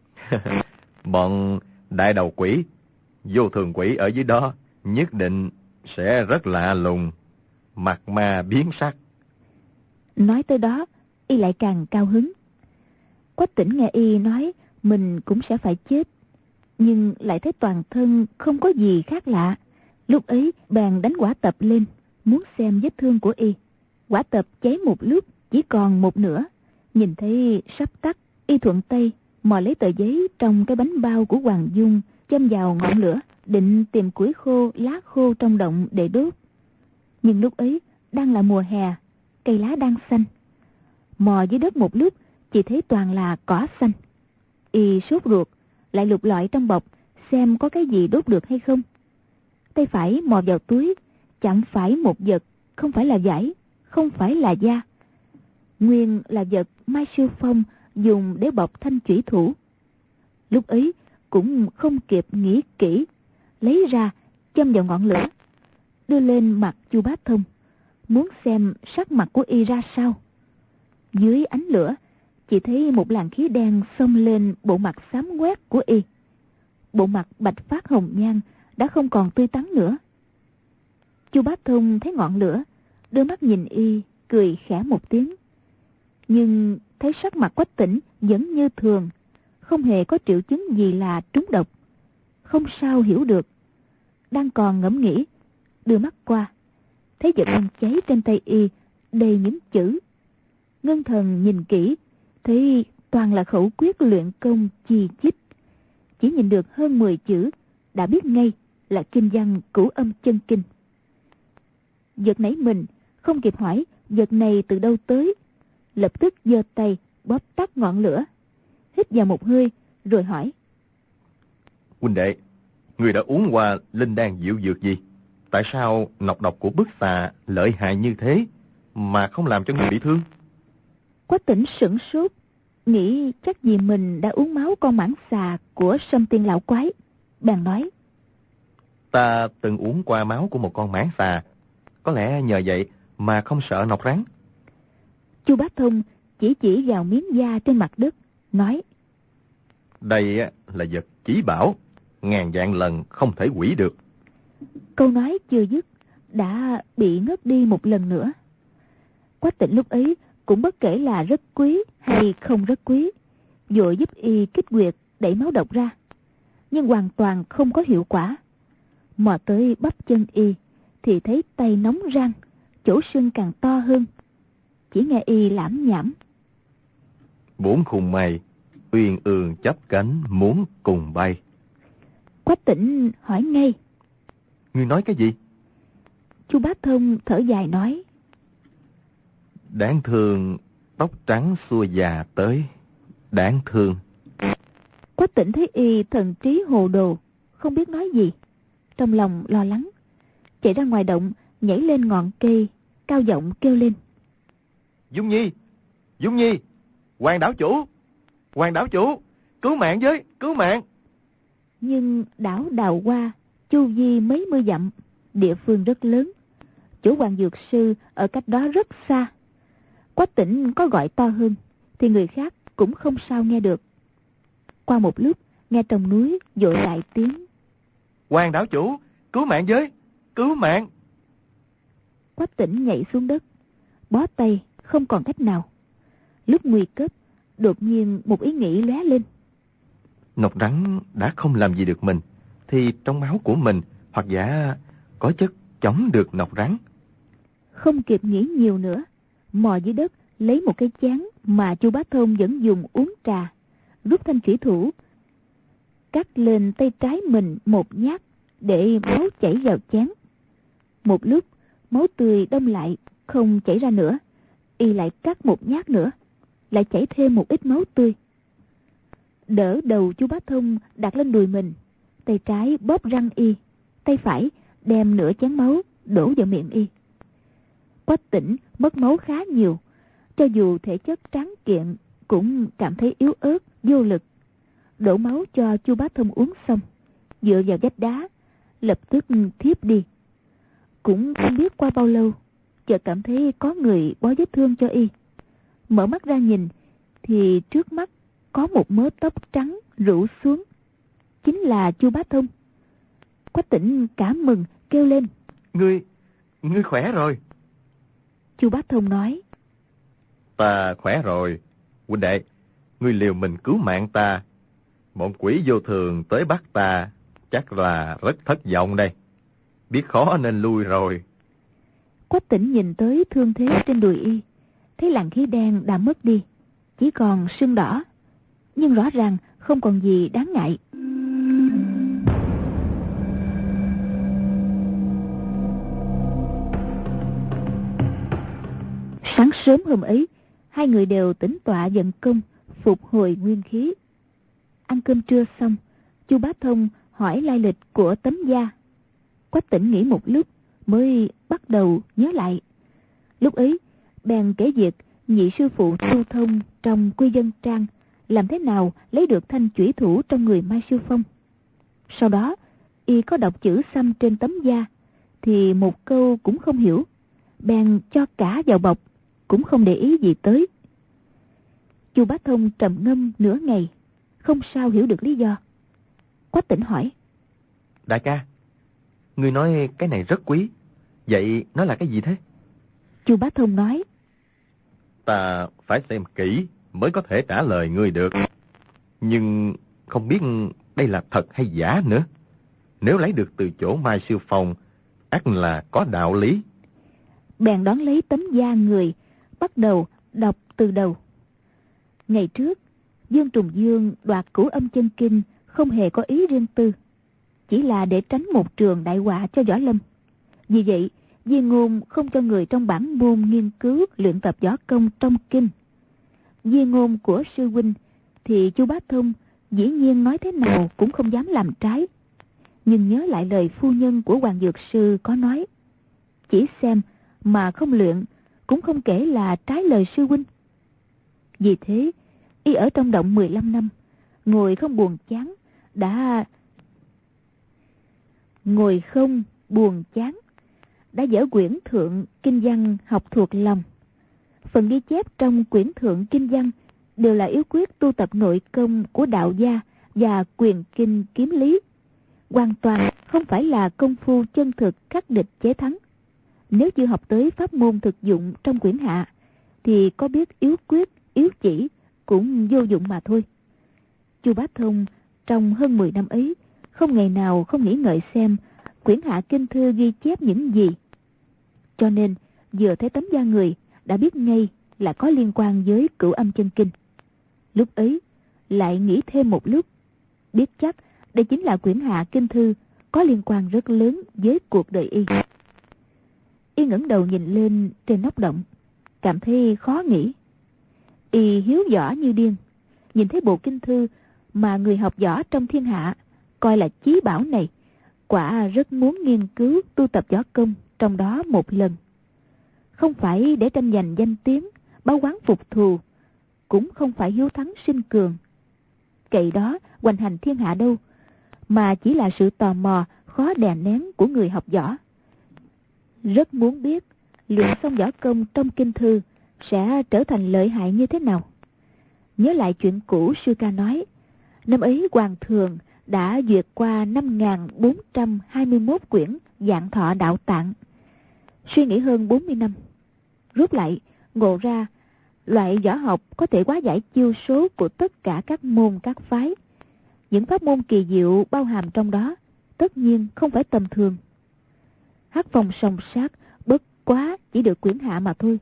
Bọn đại đầu quỷ, vô thường quỷ ở dưới đó nhất định sẽ rất lạ lùng, mặt ma biến sắc. Nói tới đó, y lại càng cao hứng. Quách Tĩnh nghe y nói mình cũng sẽ phải chết, nhưng lại thấy toàn thân không có gì khác lạ. Lúc ấy bèn đánh quả tập lên, muốn xem vết thương của y. Quả tập cháy một lúc, chỉ còn một nửa. Nhìn thấy sắp tắt, y thuận tay mò lấy tờ giấy trong cái bánh bao của Hoàng Dung, châm vào ngọn lửa, định tìm củi khô, lá khô trong động để đốt. Nhưng lúc ấy đang là mùa hè, cây lá đang xanh. Mò dưới đất một lúc, chỉ thấy toàn là cỏ xanh. Y sốt ruột, lại lục lọi trong bọc xem có cái gì đốt được hay không. Tay phải mò vào túi, chạm phải một vật, không phải là vải, không phải là da, nguyên là vật Mai Siêu Phong dùng để bọc thanh chủy thủ. Lúc ấy cũng không kịp nghĩ kỹ, lấy ra châm vào ngọn lửa, đưa lên mặt Chu Bá Thông, muốn xem sắc mặt của y ra sao. Dưới ánh lửa chỉ thấy một làn khí đen xông lên bộ mặt xám ngoét của y. Bộ mặt bạch phát hồng nhan đã không còn tươi tắn nữa. Chu Bá Thông thấy ngọn lửa, đưa mắt nhìn y, cười khẽ một tiếng. Nhưng thấy sắc mặt Quách Tĩnh vẫn như thường, không hề có triệu chứng gì là trúng độc. Không sao hiểu được. Đang còn ngẫm nghĩ, đưa mắt qua, thấy vật đang cháy trên tay y đầy những chữ. Ngân thần nhìn kỹ, thấy toàn là khẩu quyết luyện công chi chích. Chỉ nhìn được hơn 10 chữ, đã biết ngay là kinh văn Cửu Âm Chân Kinh. giật nảy mình, không kịp hỏi vật này từ đâu tới, lập tức giơ tay bóp tắt ngọn lửa, hít vào một hơi rồi hỏi: Huynh đệ, người đã uống qua linh đan diệu dược gì? Tại sao nọc độc của bức xà lợi hại như thế mà không làm cho người bị thương? Quách Tĩnh sửng sốt, nghĩ chắc vì mình đã uống máu con mãng xà của Sâm Tiên lão quái, bèn nói: Ta từng uống qua máu của một con mãng xà, có lẽ nhờ vậy mà không sợ nọc rắn. Chu Bá Thông chỉ vào miếng da trên mặt đất, nói: Đây là vật chí bảo, ngàn vạn lần không thể hủy được. Câu nói chưa dứt đã bị ngất đi một lần nữa. Quách Tĩnh lúc ấy cũng bất kể là rất quý hay không rất quý, vội giúp y kích huyệt đẩy máu độc ra, nhưng hoàn toàn không có hiệu quả. Mò tới bắp chân y thì thấy tay nóng rang, chỗ sưng càng to hơn. Chỉ nghe y lảm nhảm: Bốn khùng mây, uyên ương chắp cánh muốn cùng bay. Quách Tĩnh hỏi ngay: Ngươi nói cái gì? Chu Bá Thông thở dài nói: Đáng thương, tóc trắng xua già tới, đáng thương. Quách Tĩnh thấy y thần trí hồ đồ, không biết nói gì, trong lòng lo lắng, chạy ra ngoài động, nhảy lên ngọn cây, cao giọng kêu lên: Dung Nhi, Dung Nhi, Hoàng đảo chủ, Hoàng đảo chủ, cứu mạng với, cứu mạng. Nhưng đảo Đào Hoa chu vi mấy mươi dặm, địa phương rất lớn, chỗ Hoàng Dược Sư ở cách đó rất xa. Quách Tĩnh có gọi to hơn thì người khác cũng không sao nghe được. Qua một lúc, nghe trong núi vội lại tiếng: Hoàng đảo chủ, cứu mạng với, cứu mạng. Quách Tĩnh nhảy xuống đất, bó tay không còn cách nào. Lúc nguy cấp, đột nhiên một ý nghĩ lóe lên. Nọc rắn đã không làm gì được mình, thì trong máu của mình hoặc giả có chất chống được nọc rắn. Không kịp nghĩ nhiều nữa, mò dưới đất lấy một cái chén mà Chu Bá Thông vẫn dùng uống trà, rút thanh chủy thủ, cắt lên tay trái mình một nhát để máu chảy vào chén. Một lúc máu tươi đông lại, không chảy ra nữa, y lại cắt một nhát nữa, lại chảy thêm một ít máu tươi. Đỡ đầu Chu Bá Thông đặt lên đùi mình, tay trái bóp răng y, tay phải đem nửa chén máu đổ vào miệng y. Quách Tĩnh mất máu khá nhiều, cho dù thể chất tráng kiện cũng cảm thấy yếu ớt, vô lực. Đổ máu cho Chu Bá Thông uống xong, dựa vào vách đá, lập tức thiếp đi. Cũng không biết qua bao lâu, chợt cảm thấy có người bó vết thương cho y. Mở mắt ra nhìn, thì trước mắt có một mớ tóc trắng rủ xuống, chính là Chu Bá Thông. Quách Tĩnh cảm mừng kêu lên: Ngươi khỏe rồi. Chu Bá Thông nói: Ta khỏe rồi. Huynh đệ, ngươi liều mình cứu mạng ta, bọn quỷ vô thường tới bắt ta, chắc là rất thất vọng đây. Biết khó nên lui rồi. Quách Tĩnh nhìn tới thương thế trên đùi y, thấy làn khí đen đã mất đi, chỉ còn sưng đỏ, nhưng rõ ràng không còn gì đáng ngại. Sáng sớm hôm ấy, hai người đều tĩnh tọa vận công, phục hồi nguyên khí. Ăn cơm trưa xong, Chu Bá Thông hỏi lai lịch của Tấm Gia. Quách Tĩnh nghĩ một lúc mới bắt đầu nhớ lại. Lúc ấy bèn kể việc nhị sư phụ Tu Thông trong Quy Dân Trang làm thế nào lấy được thanh chủy thủ trong người Mai Sư Phong. Sau đó y có đọc chữ xăm trên tấm da thì một câu cũng không hiểu, bèn cho cả vào bọc, cũng không để ý gì tới. Chu Bá Thông trầm ngâm nửa ngày, không sao hiểu được lý do. Quách Tĩnh hỏi: Đại ca, ngươi nói cái này rất quý, vậy nó là cái gì thế? Chu Bá Thông nói: Ta phải xem kỹ mới có thể trả lời ngươi được. Nhưng không biết đây là thật hay giả nữa. Nếu lấy được từ chỗ Mai Sư Phong, ắt là có đạo lý. Bèn đón lấy tấm da người, bắt đầu đọc từ đầu. Ngày trước, Dương Trùng Dương đoạt Cửu Âm Chân Kinh không hề có ý riêng tư, chỉ là để tránh một trường đại họa cho Võ Lâm. Vì vậy, Di Ngôn không cho người trong bản môn nghiên cứu luyện tập võ công trong kinh. Di ngôn của sư huynh thì Chu Bá Thông dĩ nhiên nói thế nào cũng không dám làm trái. Nhưng nhớ lại lời phu nhân của Hoàng Dược Sư có nói, chỉ xem mà không luyện cũng không kể là trái lời sư huynh. Vì thế, y ở trong động 15 năm, ngồi không buồn chán, đã dở quyển thượng kinh văn học thuộc lòng. Phần ghi chép trong quyển thượng kinh văn đều là yếu quyết tu tập nội công của đạo gia và quyền kinh kiếm lý, hoàn toàn không phải là công phu chân thực khắc địch chế thắng. Nếu chưa học tới pháp môn thực dụng trong quyển hạ, thì có biết yếu quyết, yếu chỉ cũng vô dụng mà thôi. Chu Bá Thông trong hơn 10 năm ấy không ngày nào không nghĩ ngợi xem quyển hạ kinh thư ghi chép những gì. Cho nên vừa thấy tấm da người đã biết ngay là có liên quan với Cửu Âm Chân Kinh. Lúc ấy lại nghĩ thêm một lúc, biết chắc đây chính là quyển hạ kinh thư có liên quan rất lớn với cuộc đời y. Y ngẩng đầu nhìn lên trên nóc động, cảm thấy khó nghĩ. Y hiếu võ như điên, nhìn thấy bộ kinh thư mà người học võ trong thiên hạ coi là chí bảo này, quả rất muốn nghiên cứu tu tập võ công trong đó một lần. Không phải để tranh giành danh tiếng, báo oán phục thù, cũng không phải hiếu thắng sinh cường, cậy đó hoành hành thiên hạ đâu, mà chỉ là sự tò mò khó đè nén của người học võ. Rất muốn biết luyện xong võ công trong kinh thư sẽ trở thành lợi hại như thế nào. Nhớ lại chuyện cũ sư ca nói, năm ấy Hoàng Thường đã duyệt qua 5.421 quyển Vạn Thọ Đạo Tạng. Suy nghĩ hơn 40 năm, rút lại ngộ ra loại võ học có thể hóa giải chiêu số của tất cả các môn các phái. Những pháp môn kỳ diệu bao hàm trong đó tất nhiên không phải tầm thường. Hắc Phong song sát bất quá chỉ được quyển hạ mà thôi.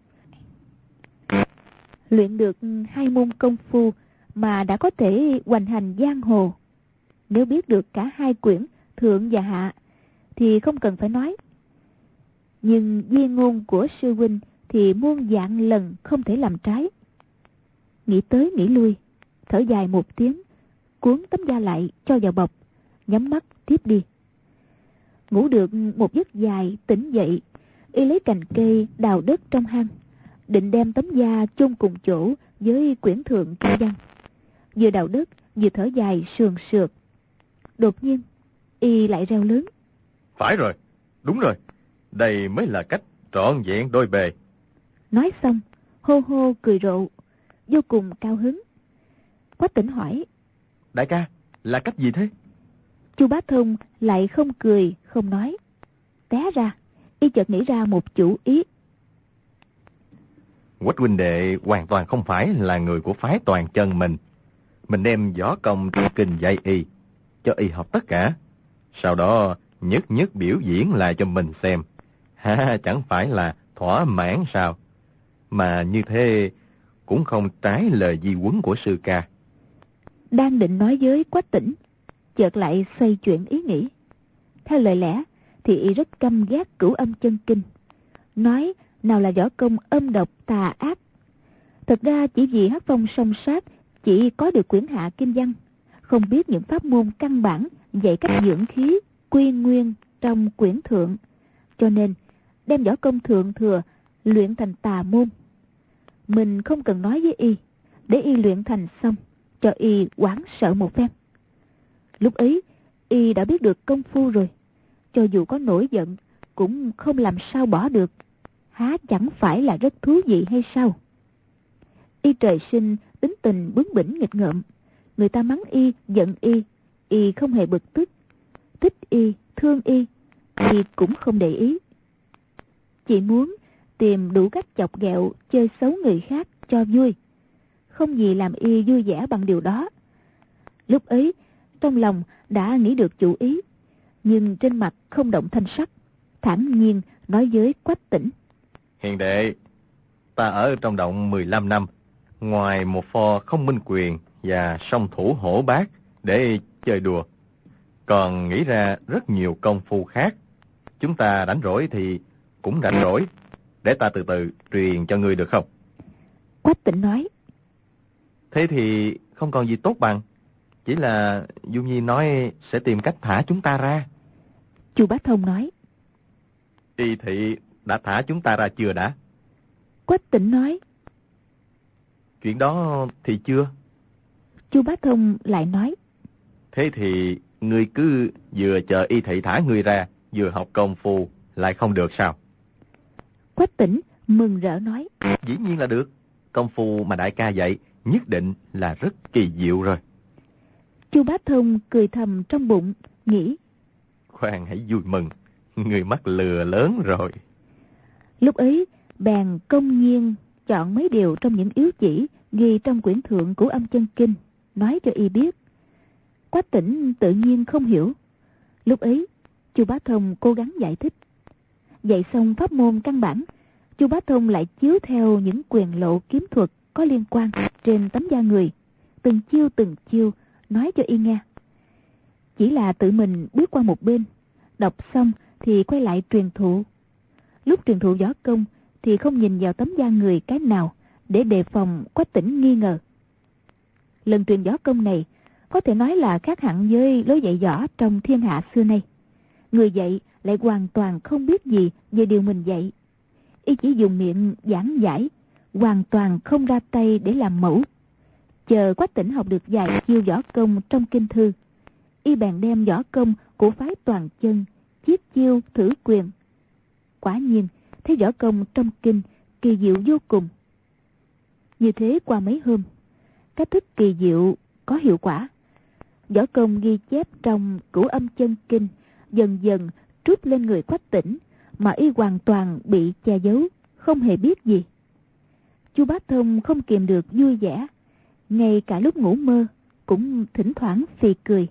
Luyện được 2 môn công phu mà đã có thể hoành hành giang hồ. Nếu biết được cả 2 quyển thượng và hạ thì không cần phải nói. Nhưng di ngôn của sư huynh thì muôn vạn lần không thể làm trái. Nghĩ tới nghĩ lui, thở dài một tiếng, cuốn tấm da lại cho vào bọc, nhắm mắt tiếp đi. Ngủ được một giấc dài, tỉnh dậy, y lấy cành cây đào đất trong hang, định đem tấm da chôn cùng chỗ với quyển thượng kinh văn. Vừa đào đất vừa thở dài sườn sượt. Đột nhiên y lại reo lớn, phải rồi, đúng rồi, đây mới là cách trọn vẹn đôi bề. Nói xong hô hô cười rộ, vô cùng cao hứng. Quách Tỉnh hỏi, đại ca, là cách gì thế? Chu Bá Thông lại không cười không nói. Té ra y chợt nghĩ ra một chủ ý. Quách huynh đệ hoàn toàn không phải là người của phái Toàn Chân mình. Mình đem võ công trong kinh dạy y, cho y học tất cả, sau đó nhất nhất biểu diễn lại cho mình xem. Chẳng phải là thỏa mãn sao? Mà như thế cũng không trái lời di huấn của sư ca. Đang định nói với Quách Tỉnh, chợt lại xoay chuyển ý nghĩ. Theo lời lẽ thì y rất căm ghét Cửu Âm Chân Kinh, nói nào là võ công âm độc tà ác. Thật ra chỉ vì Hắc Phong song sát chỉ có được quyển hạ kinh văn, không biết những pháp môn căn bản dạy cách dưỡng khí quy nguyên trong quyển thượng, cho nên đem võ công thượng thừa luyện thành tà môn. Mình không cần nói với y, để y luyện thành xong, cho y hoảng sợ một phen. Lúc ấy y đã biết được công phu rồi, cho dù có nổi giận cũng không làm sao bỏ được. Há chẳng phải là rất thú vị hay sao? Y trời sinh tính tình bướng bỉnh nghịch ngợm, người ta mắng y, giận y không hề bực tức. Thích y, thương y cũng không để ý. Chỉ muốn tìm đủ cách chọc ghẹo, chơi xấu người khác cho vui, không gì làm y vui vẻ bằng điều đó. Lúc ấy trong lòng đã nghĩ được chủ ý, nhưng trên mặt không động thanh sắc, thản nhiên nói với Quách Tỉnh, hiền đệ, ta ở trong động 15 năm, ngoài một pho không minh quyền và song thủ hổ bát để chơi đùa, còn nghĩ ra rất nhiều công phu khác. Chúng ta rảnh rỗi thì cũng rảnh rỗi. Để ta từ từ truyền cho ngươi được không? Quách Tĩnh nói. Thế thì không còn gì tốt bằng. Chỉ là Dung Nhi nói sẽ tìm cách thả chúng ta ra. Chu Bá Thông nói. Y thị đã thả chúng ta ra chưa đã? Quách Tĩnh nói. Chuyện đó thì chưa. Chu Bá Thông lại nói. Thế thì ngươi cứ vừa chờ Y thị thả ngươi ra, vừa học công phu lại không được sao? Quách Tĩnh mừng rỡ nói. Dĩ nhiên là được. Công phu mà đại ca dạy nhất định là rất kỳ diệu rồi. Chu Bá Thông cười thầm trong bụng, nghĩ. Khoan hãy vui mừng, người mắc lừa lớn rồi. Lúc ấy, bèn công nhiên chọn mấy điều trong những yếu chỉ ghi trong quyển thượng của Âm Chân Kinh, nói cho y biết. Quách Tĩnh tự nhiên không hiểu. Lúc ấy, Chu Bá Thông cố gắng giải thích. Dạy xong pháp môn căn bản, Chu Bá Thông lại chiếu theo những quyền lộ kiếm thuật có liên quan trên tấm da người, từng chiêu nói cho y nghe. Chỉ là tự mình bước qua một bên, đọc xong thì quay lại truyền thụ. Lúc truyền thụ võ công thì không nhìn vào tấm da người cái nào để đề phòng Quách Tĩnh nghi ngờ. Lần truyền võ công này có thể nói là khác hẳn với lối dạy võ trong thiên hạ xưa nay. Người dạy lại hoàn toàn không biết gì về điều mình dạy. Y chỉ dùng miệng giảng giải, hoàn toàn không ra tay để làm mẫu. Chờ Quách Tĩnh học được vài chiêu võ công trong kinh thư, y bèn đem võ công của phái Toàn Chân, chiết chiêu thử quyền. Quả nhiên thấy võ công trong kinh kỳ diệu vô cùng. Như thế qua mấy hôm, cách thức kỳ diệu có hiệu quả. Võ công ghi chép trong Cửu Âm Chân Kinh dần dần trút lên người Quách Tĩnh, mà y hoàn toàn bị che giấu, không hề biết gì. Chu Bá Thông không kìm được vui vẻ, ngay cả lúc ngủ mơ cũng thỉnh thoảng phì cười.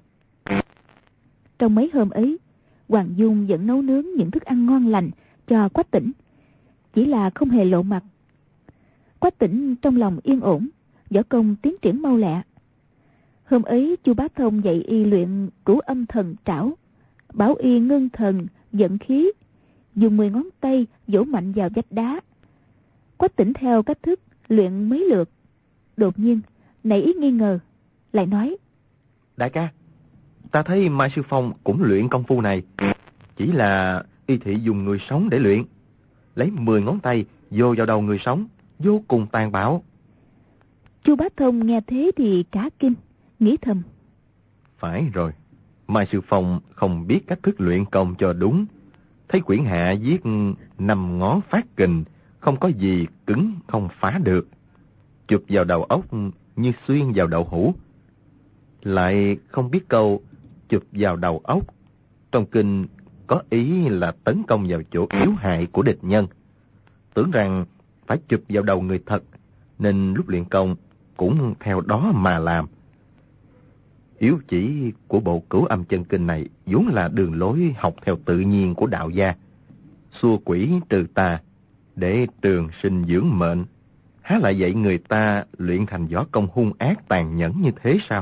Trong mấy hôm ấy, Hoàng Dung vẫn nấu nướng những thức ăn ngon lành cho Quách Tĩnh, chỉ là không hề lộ mặt. Quách Tĩnh trong lòng yên ổn, võ công tiến triển mau lẹ. Hôm ấy Chu Bá Thông dạy y luyện Cửu Âm Thần Trảo, bảo y ngưng thần vận khí, dùng 10 ngón tay vỗ mạnh vào vách đá. Quách Tĩnh theo cách thức luyện mấy lượt, đột nhiên nảy ý nghi ngờ, lại nói. Đại ca, ta thấy Mai Sư Phong cũng luyện công phu này, chỉ là Y thị dùng người sống để luyện, lấy 10 ngón tay vô vào đầu người sống, vô cùng tàn bạo. Chu Bá Thông nghe thế thì cả kinh, nghĩ thầm. Phải rồi, Mai Sư Phong không biết cách thức luyện công cho đúng. Thấy quyển hạ viết 5 ngón phát kình, không có gì cứng không phá được. Chụp vào đầu óc như xuyên vào đậu hũ. Lại không biết câu chụp vào đầu óc trong kinh có ý là tấn công vào chỗ yếu hại của địch nhân. Tưởng rằng phải chụp vào đầu người thật, nên lúc luyện công cũng theo đó mà làm. Yếu chỉ của bộ Cửu Âm Chân Kinh này vốn là đường lối học theo tự nhiên của đạo gia, xua quỷ trừ tà để trường sinh dưỡng mệnh, há lại dạy người ta luyện thành võ công hung ác tàn nhẫn như thế sao?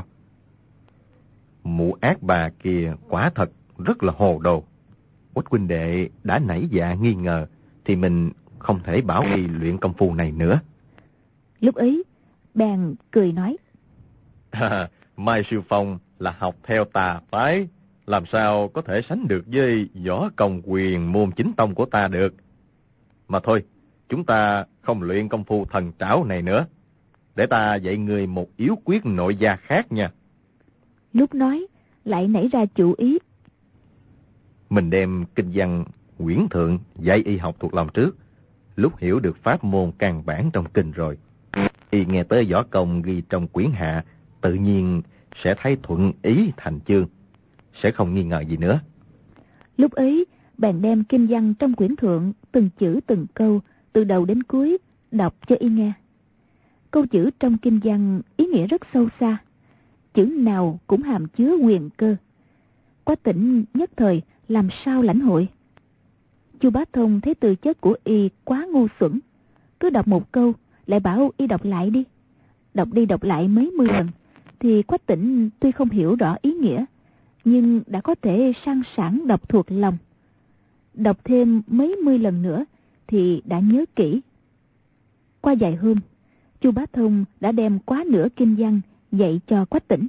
Mụ ác bà kia quả thật rất là hồ đồ. Quách huynh đệ đã nảy dạ nghi ngờ thì mình không thể bảo y luyện công phu này nữa. Lúc ấy bèn cười nói. Mai Sư Phong là học theo tà phái, làm sao có thể sánh được với võ công quyền môn chính tông của ta được. Mà thôi, chúng ta không luyện công phu thần trảo này nữa, để ta dạy người một yếu quyết nội gia khác nha. Lúc nói lại nảy ra chủ ý. Mình đem kinh văn quyển thượng dạy y học thuộc lòng trước. Lúc hiểu được pháp môn căn bản trong kinh rồi, y nghe tới võ công ghi trong quyển hạ, tự nhiên sẽ thấy thuận ý thành chương, sẽ không nghi ngờ gì nữa. Lúc ấy bèn đem kinh văn trong quyển thượng từng chữ từng câu từ đầu đến cuối đọc cho y nghe. Câu chữ trong kinh văn ý nghĩa rất sâu xa, chữ nào cũng hàm chứa quyền cơ. Quách Tĩnh nhất thời làm sao lãnh hội. Chu Bá Thông thấy tư chất của y quá ngu xuẩn, cứ đọc một câu lại bảo y đọc lại đi. Đọc đi đọc lại mấy mươi lần thì Quách Tĩnh tuy không hiểu rõ ý nghĩa, nhưng đã có thể sang sảng đọc thuộc lòng. Đọc thêm mấy mươi lần nữa thì đã nhớ kỹ. Qua vài hôm, Chu Bá Thông đã đem quá nửa kinh văn dạy cho Quách Tĩnh.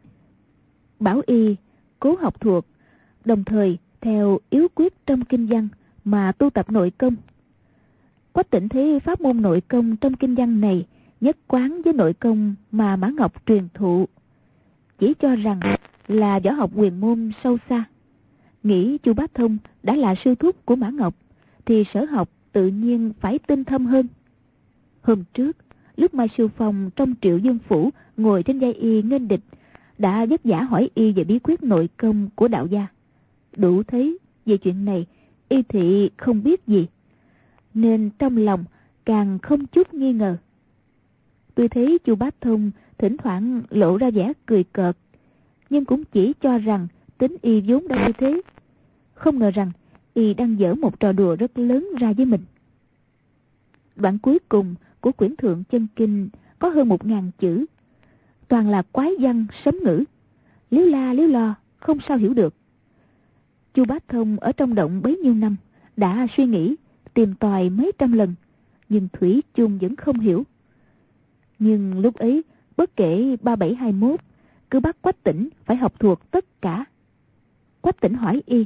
Bảo y cố học thuộc, đồng thời theo yếu quyết trong kinh văn mà tu tập nội công. Quách Tĩnh thấy pháp môn nội công trong kinh văn này nhất quán với nội công mà Mã Ngọc truyền thụ, chỉ cho rằng là võ học huyền môn sâu xa. Nghĩ Chu Bá Thông đã là sư thúc của Mã Ngọc thì sở học tự nhiên phải tinh thâm hơn. Hôm trước, lúc Mai Sư Phong trong Triệu Dương Phủ ngồi trên vai y nghênh địch, đã vất vả hỏi y về bí quyết nội công của đạo gia. Đủ thấy về chuyện này y thị không biết gì, nên trong lòng càng không chút nghi ngờ. Tôi thấy Chu Bá Thông thỉnh thoảng lộ ra vẻ cười cợt, nhưng cũng chỉ cho rằng tính y vốn đã như thế, không ngờ rằng y đang giở một trò đùa rất lớn ra với mình. Đoạn cuối cùng của quyển Thượng Chân Kinh có hơn 1000 chữ, toàn là quái văn sấm ngữ, líu la líu lo, không sao hiểu được. Chu Bá Thông ở trong động bấy nhiêu năm đã suy nghĩ tìm tòi mấy trăm lần, nhưng thủy chung vẫn không hiểu. Nhưng lúc ấy bất kể 3721, cứ bắt Quách Tĩnh phải học thuộc tất cả. Quách Tĩnh hỏi y: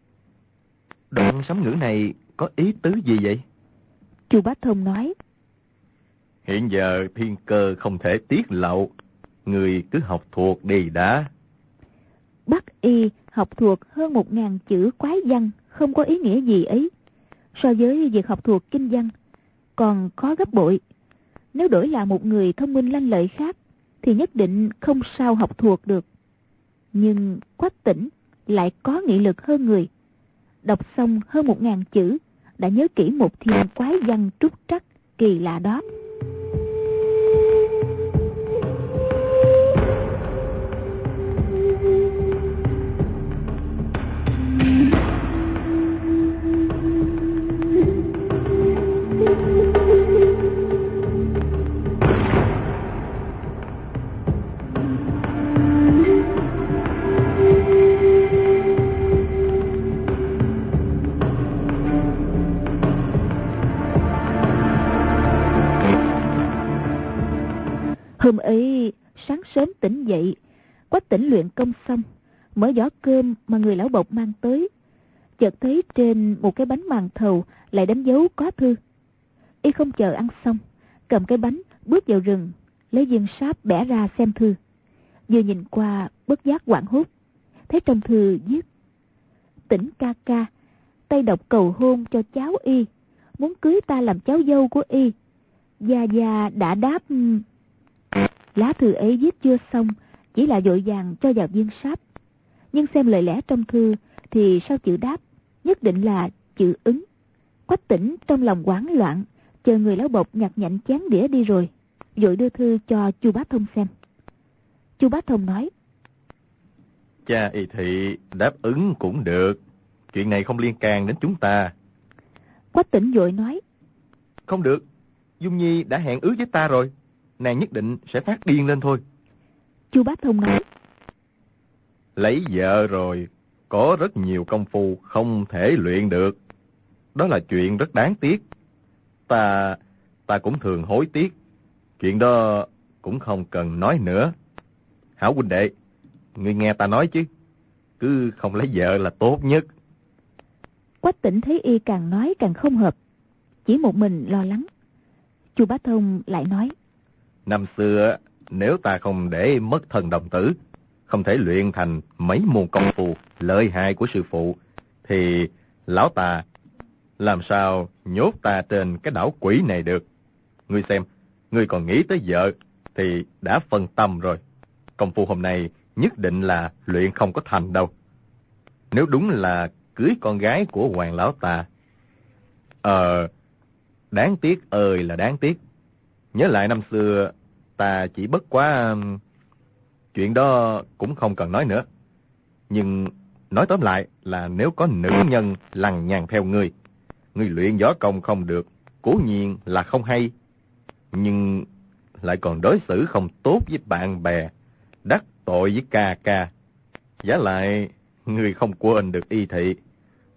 Đoạn sấm ngữ này có ý tứ gì vậy? Chu Bá Thông nói: Hiện giờ thiên cơ không thể tiết lộ, người cứ học thuộc đi đã. Bắt y học thuộc hơn 1000 chữ quái văn không có ý nghĩa gì ấy, so với việc học thuộc kinh văn còn khó gấp bội. Nếu đổi là một người thông minh lanh lợi khác thì nhất định không sao học thuộc được. Nhưng Quách Tĩnh lại có nghị lực hơn người, đọc xong hơn 1000 chữ đã nhớ kỹ một thiên quái văn trúc trắc kỳ lạ đó. Hôm ấy sáng sớm tỉnh dậy, Quách Tĩnh luyện công xong, mở giỏ cơm mà người lão bộc mang tới, chợt thấy trên một cái bánh màn thầu lại đánh dấu có thư. Y không chờ ăn xong, cầm cái bánh bước vào rừng, lấy viên sáp bẻ ra xem thư. Vừa nhìn qua bất giác hoảng hốt, thấy trong thư viết: Tĩnh ca ca, tay độc cầu hôn cho cháu y, muốn cưới ta làm cháu dâu của y. Gia Gia đã đáp. Lá thư ấy viết chưa xong, chỉ là vội vàng cho vào viên sáp. Nhưng xem lời lẽ trong thư thì sau chữ đáp nhất định là chữ ứng. Quách Tĩnh trong lòng hoảng loạn, chờ người lão bộc nhặt nhạnh chén đĩa đi rồi, vội đưa thư cho Chu Bá Thông xem. Chu Bá Thông nói: Cha y thị đáp ứng cũng được, chuyện này không liên can đến chúng ta. Quách Tĩnh vội nói: Không được, Dung Nhi đã hẹn ước với ta rồi, nàng nhất định sẽ phát điên lên thôi. Chu Bá Thông nói: Lấy vợ rồi, có rất nhiều công phu không thể luyện được. Đó là chuyện rất đáng tiếc. Ta cũng thường hối tiếc. Chuyện đó cũng không cần nói nữa. Hảo huynh đệ, ngươi nghe ta nói chứ. Cứ không lấy vợ là tốt nhất. Quách Tĩnh thấy y càng nói càng không hợp, chỉ một mình lo lắng. Chu Bá Thông lại nói: Năm xưa, nếu ta không để mất thần đồng tử, không thể luyện thành mấy môn công phu lợi hại của sư phụ, thì lão ta làm sao nhốt ta trên cái đảo quỷ này được. Ngươi xem, ngươi còn nghĩ tới vợ thì đã phân tâm rồi. Công phu hôm nay nhất định là luyện không có thành đâu. Nếu đúng là cưới con gái của hoàng lão ta, đáng tiếc ơi là đáng tiếc. Nhớ lại năm xưa, ta chỉ bất quá... Chuyện đó cũng không cần nói nữa. Nhưng nói tóm lại là nếu có nữ nhân lằng nhằng theo ngươi luyện võ công không được, cố nhiên là không hay. Nhưng lại còn đối xử không tốt với bạn bè, đắc tội với ca ca. Giả lại, ngươi không quên được y thị,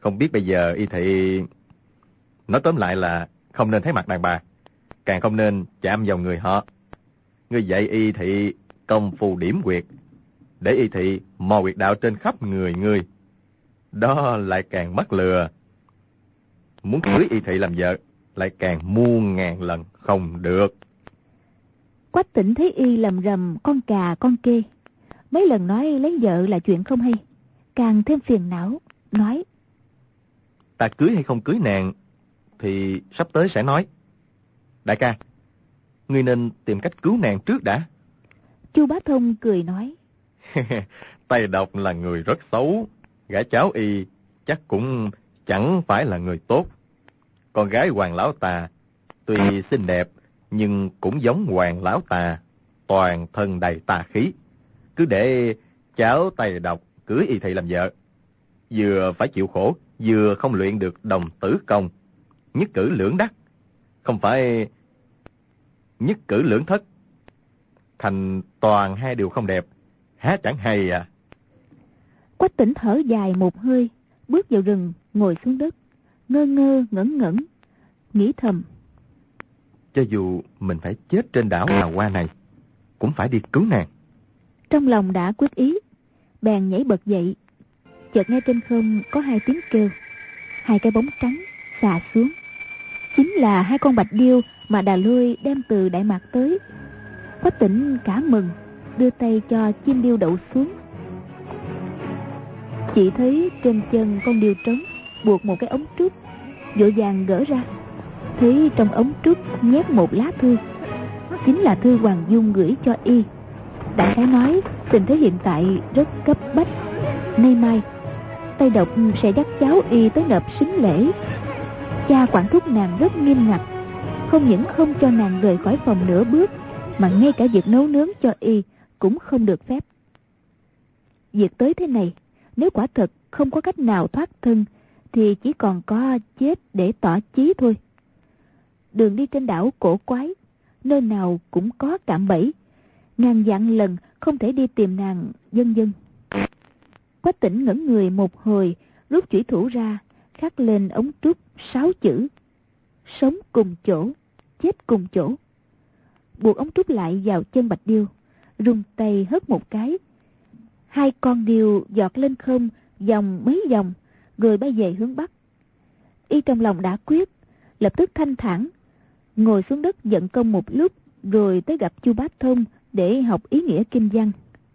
Không biết bây giờ y thị... Nói tóm lại là không nên thấy mặt đàn bà, càng không nên chạm vào người họ. Ngươi dạy y thị công phu điểm huyệt, để y thị mò huyệt đạo trên khắp người ngươi. Đó lại càng mắc lừa. Muốn cưới y thị làm vợ, lại càng muôn ngàn lần không được. Quách Tĩnh thấy y lầm rầm con cà con kê, mấy lần nói lấy vợ là chuyện không hay, càng thêm phiền não, nói: Ta cưới hay không cưới nàng thì sắp tới sẽ nói. Đại ca, ngươi nên tìm cách cứu nàng trước đã. Chu Bá Thông cười nói: Tây Độc là người rất xấu, gả cháu y chắc cũng chẳng phải là người tốt. Con gái Hoàng lão ta tuy xinh đẹp nhưng cũng giống Hoàng lão ta, toàn thân đầy tà khí. Cứ để cháu Tây Độc cưới y thị làm vợ, vừa phải chịu khổ, vừa không luyện được đồng tử công, nhất cử lưỡng đắc, không phải nhất cử lưỡng thất, thành toàn hai điều không đẹp, há chẳng hay à. Quách Tĩnh thở dài một hơi, bước vào rừng, ngồi xuống đất, ngơ ngơ ngẩn ngẩn, nghĩ thầm: Cho dù mình phải chết trên đảo Đào Hoa này, cũng phải đi cứu nàng. Trong lòng đã quyết ý, bèn nhảy bật dậy. Chợt nghe trên không có hai tiếng kêu, hai cái bóng trắng xà xuống, chính là hai con bạch điêu mà Đà Lôi đem từ Đại Mạc tới. Quách Tĩnh cả mừng, đưa tay cho chim điêu đậu xuống. Chỉ thấy trên chân con điêu trống buộc một cái ống trúc, vội vàng gỡ ra, thấy trong ống trúc nhét một lá thư, chính là thư Hoàng Dung gửi cho y. Đại khái nói tình thế hiện tại rất cấp bách, nay mai Tây Độc sẽ dắt cháu y tới nộp sính lễ. Cha quản thúc nàng rất nghiêm ngặt, không những không cho nàng rời khỏi phòng nửa bước, mà ngay cả việc nấu nướng cho y cũng không được phép. Việc tới thế này, nếu quả thật không có cách nào thoát thân, thì chỉ còn có chết để tỏ chí thôi. Đường đi trên đảo cổ quái, nơi nào cũng có cạm bẫy, ngàn vạn lần không thể đi tìm nàng vân vân. Quách Tĩnh ngẩn người một hồi, rút chủy thủ ra, khắc lên ống trúc 6 chữ: sống cùng chỗ, chết cùng chỗ. Buộc ống trúc lại vào chân bạch điêu, rung tay hất một cái, hai con điêu giọt lên không vòng mấy vòng, rồi bay về hướng bắc. Y trong lòng đã quyết, lập tức thanh thản, ngồi xuống đất vận công một lúc, rồi tới gặp Chu Bá Thông để học ý nghĩa kinh văn.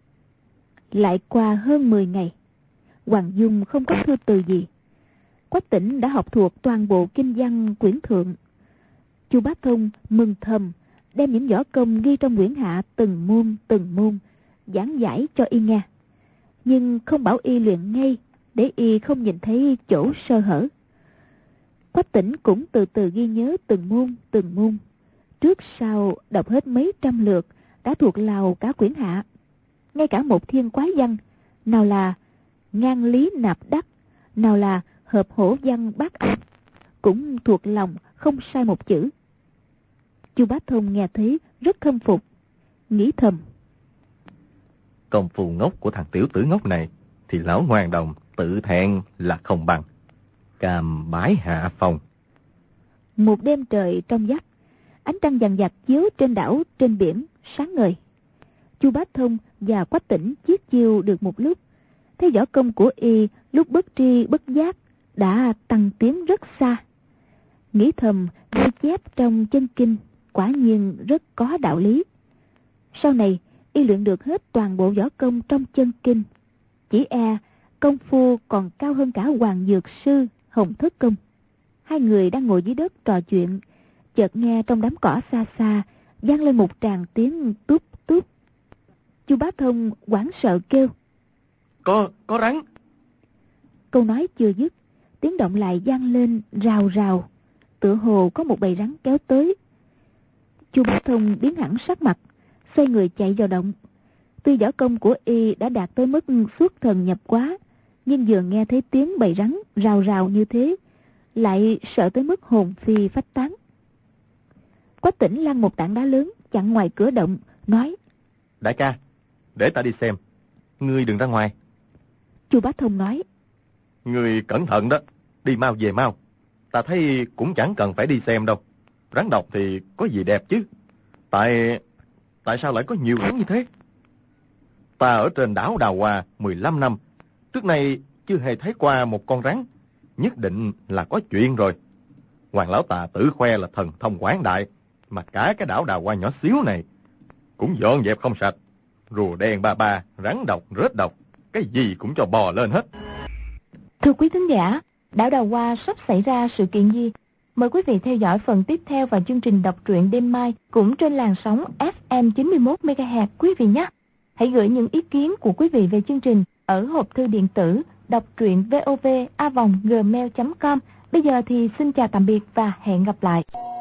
Lại qua hơn 10 ngày, Hoàng Dung không có thư từ gì. Quách Tĩnh đã học thuộc toàn bộ kinh văn quyển thượng. Chu Bá Thông mừng thầm, đem những võ công ghi trong quyển hạ từng môn giảng giải cho y nghe, nhưng không bảo y luyện ngay, để y không nhìn thấy chỗ sơ hở. Quách Tĩnh cũng từ từ ghi nhớ từng môn, trước sau đọc hết mấy trăm lượt, đã thuộc lào cả quyển hạ. Ngay cả một thiên quái văn, nào là ngang lý nạp đắc, nào là hợp hổ văn bát âm, cũng thuộc lòng không sai một chữ. Chu Bá Thông nghe thấy rất khâm phục, nghĩ thầm: Công phu ngốc của thằng tiểu tử ngốc này thì lão Hoàng Đồng tự thẹn là không bằng, cam bái hạ phong. Một đêm trời trong vắt, ánh trăng vằn vặt chiếu trên đảo trên biển sáng ngời. Chu Bá Thông và Quách Tĩnh chiết chiêu được một lúc, thấy võ công của y lúc bất tri bất giác đã tăng tiến rất xa. Nghĩ thầm ghi chép trong chân kinh quả nhiên rất có đạo lý. Sau này y luyện được hết toàn bộ võ công trong chân kinh, chỉ công phu còn cao hơn cả Hoàng Dược Sư Hồng Thất Công. Hai người đang ngồi dưới đất trò chuyện, chợt nghe trong đám cỏ xa xa vang lên một tràng tiếng túp túp. Chu Bá Thông hoảng sợ kêu: Có rắn. Câu nói chưa dứt, tiếng động lại vang lên rào rào, tựa hồ có một bầy rắn kéo tới. Chu Bá Thông biến hẳn sắc mặt, xoay người chạy vào động. Tuy võ công của y đã đạt tới mức xuất thần nhập hóa, nhưng vừa nghe thấy tiếng bầy rắn rào rào như thế, lại sợ tới mức hồn phi phách tán. Quách Tĩnh lăn một tảng đá lớn chặn ngoài cửa động, nói: Đại ca, để ta đi xem, ngươi đừng ra ngoài. Chu Bá Thông nói: Ngươi cẩn thận đó, đi mau về mau. Ta thấy cũng chẳng cần phải đi xem đâu. Rắn độc thì có gì đẹp chứ. Tại sao lại có nhiều rắn như thế? Ta ở trên đảo Đào Hoa 15 năm. Trước nay chưa hề thấy qua một con rắn. Nhất định là có chuyện rồi. Hoàng lão Tà tự khoe là thần thông quảng đại, mà cả cái đảo Đào Hoa nhỏ xíu này cũng dọn dẹp không sạch. Rùa đen ba ba, rắn độc, rết độc, cái gì cũng cho bò lên hết. Thưa quý thính giả, đảo Đào Hoa sắp xảy ra sự kiện gì? Mời quý vị theo dõi phần tiếp theo vào chương trình đọc truyện đêm mai cũng trên làn sóng FM 91 MHz quý vị nhé. Hãy gửi những ý kiến của quý vị về chương trình ở hộp thư điện tử đọc truyện vov@gmail.com. Bây giờ thì xin chào tạm biệt và hẹn gặp lại.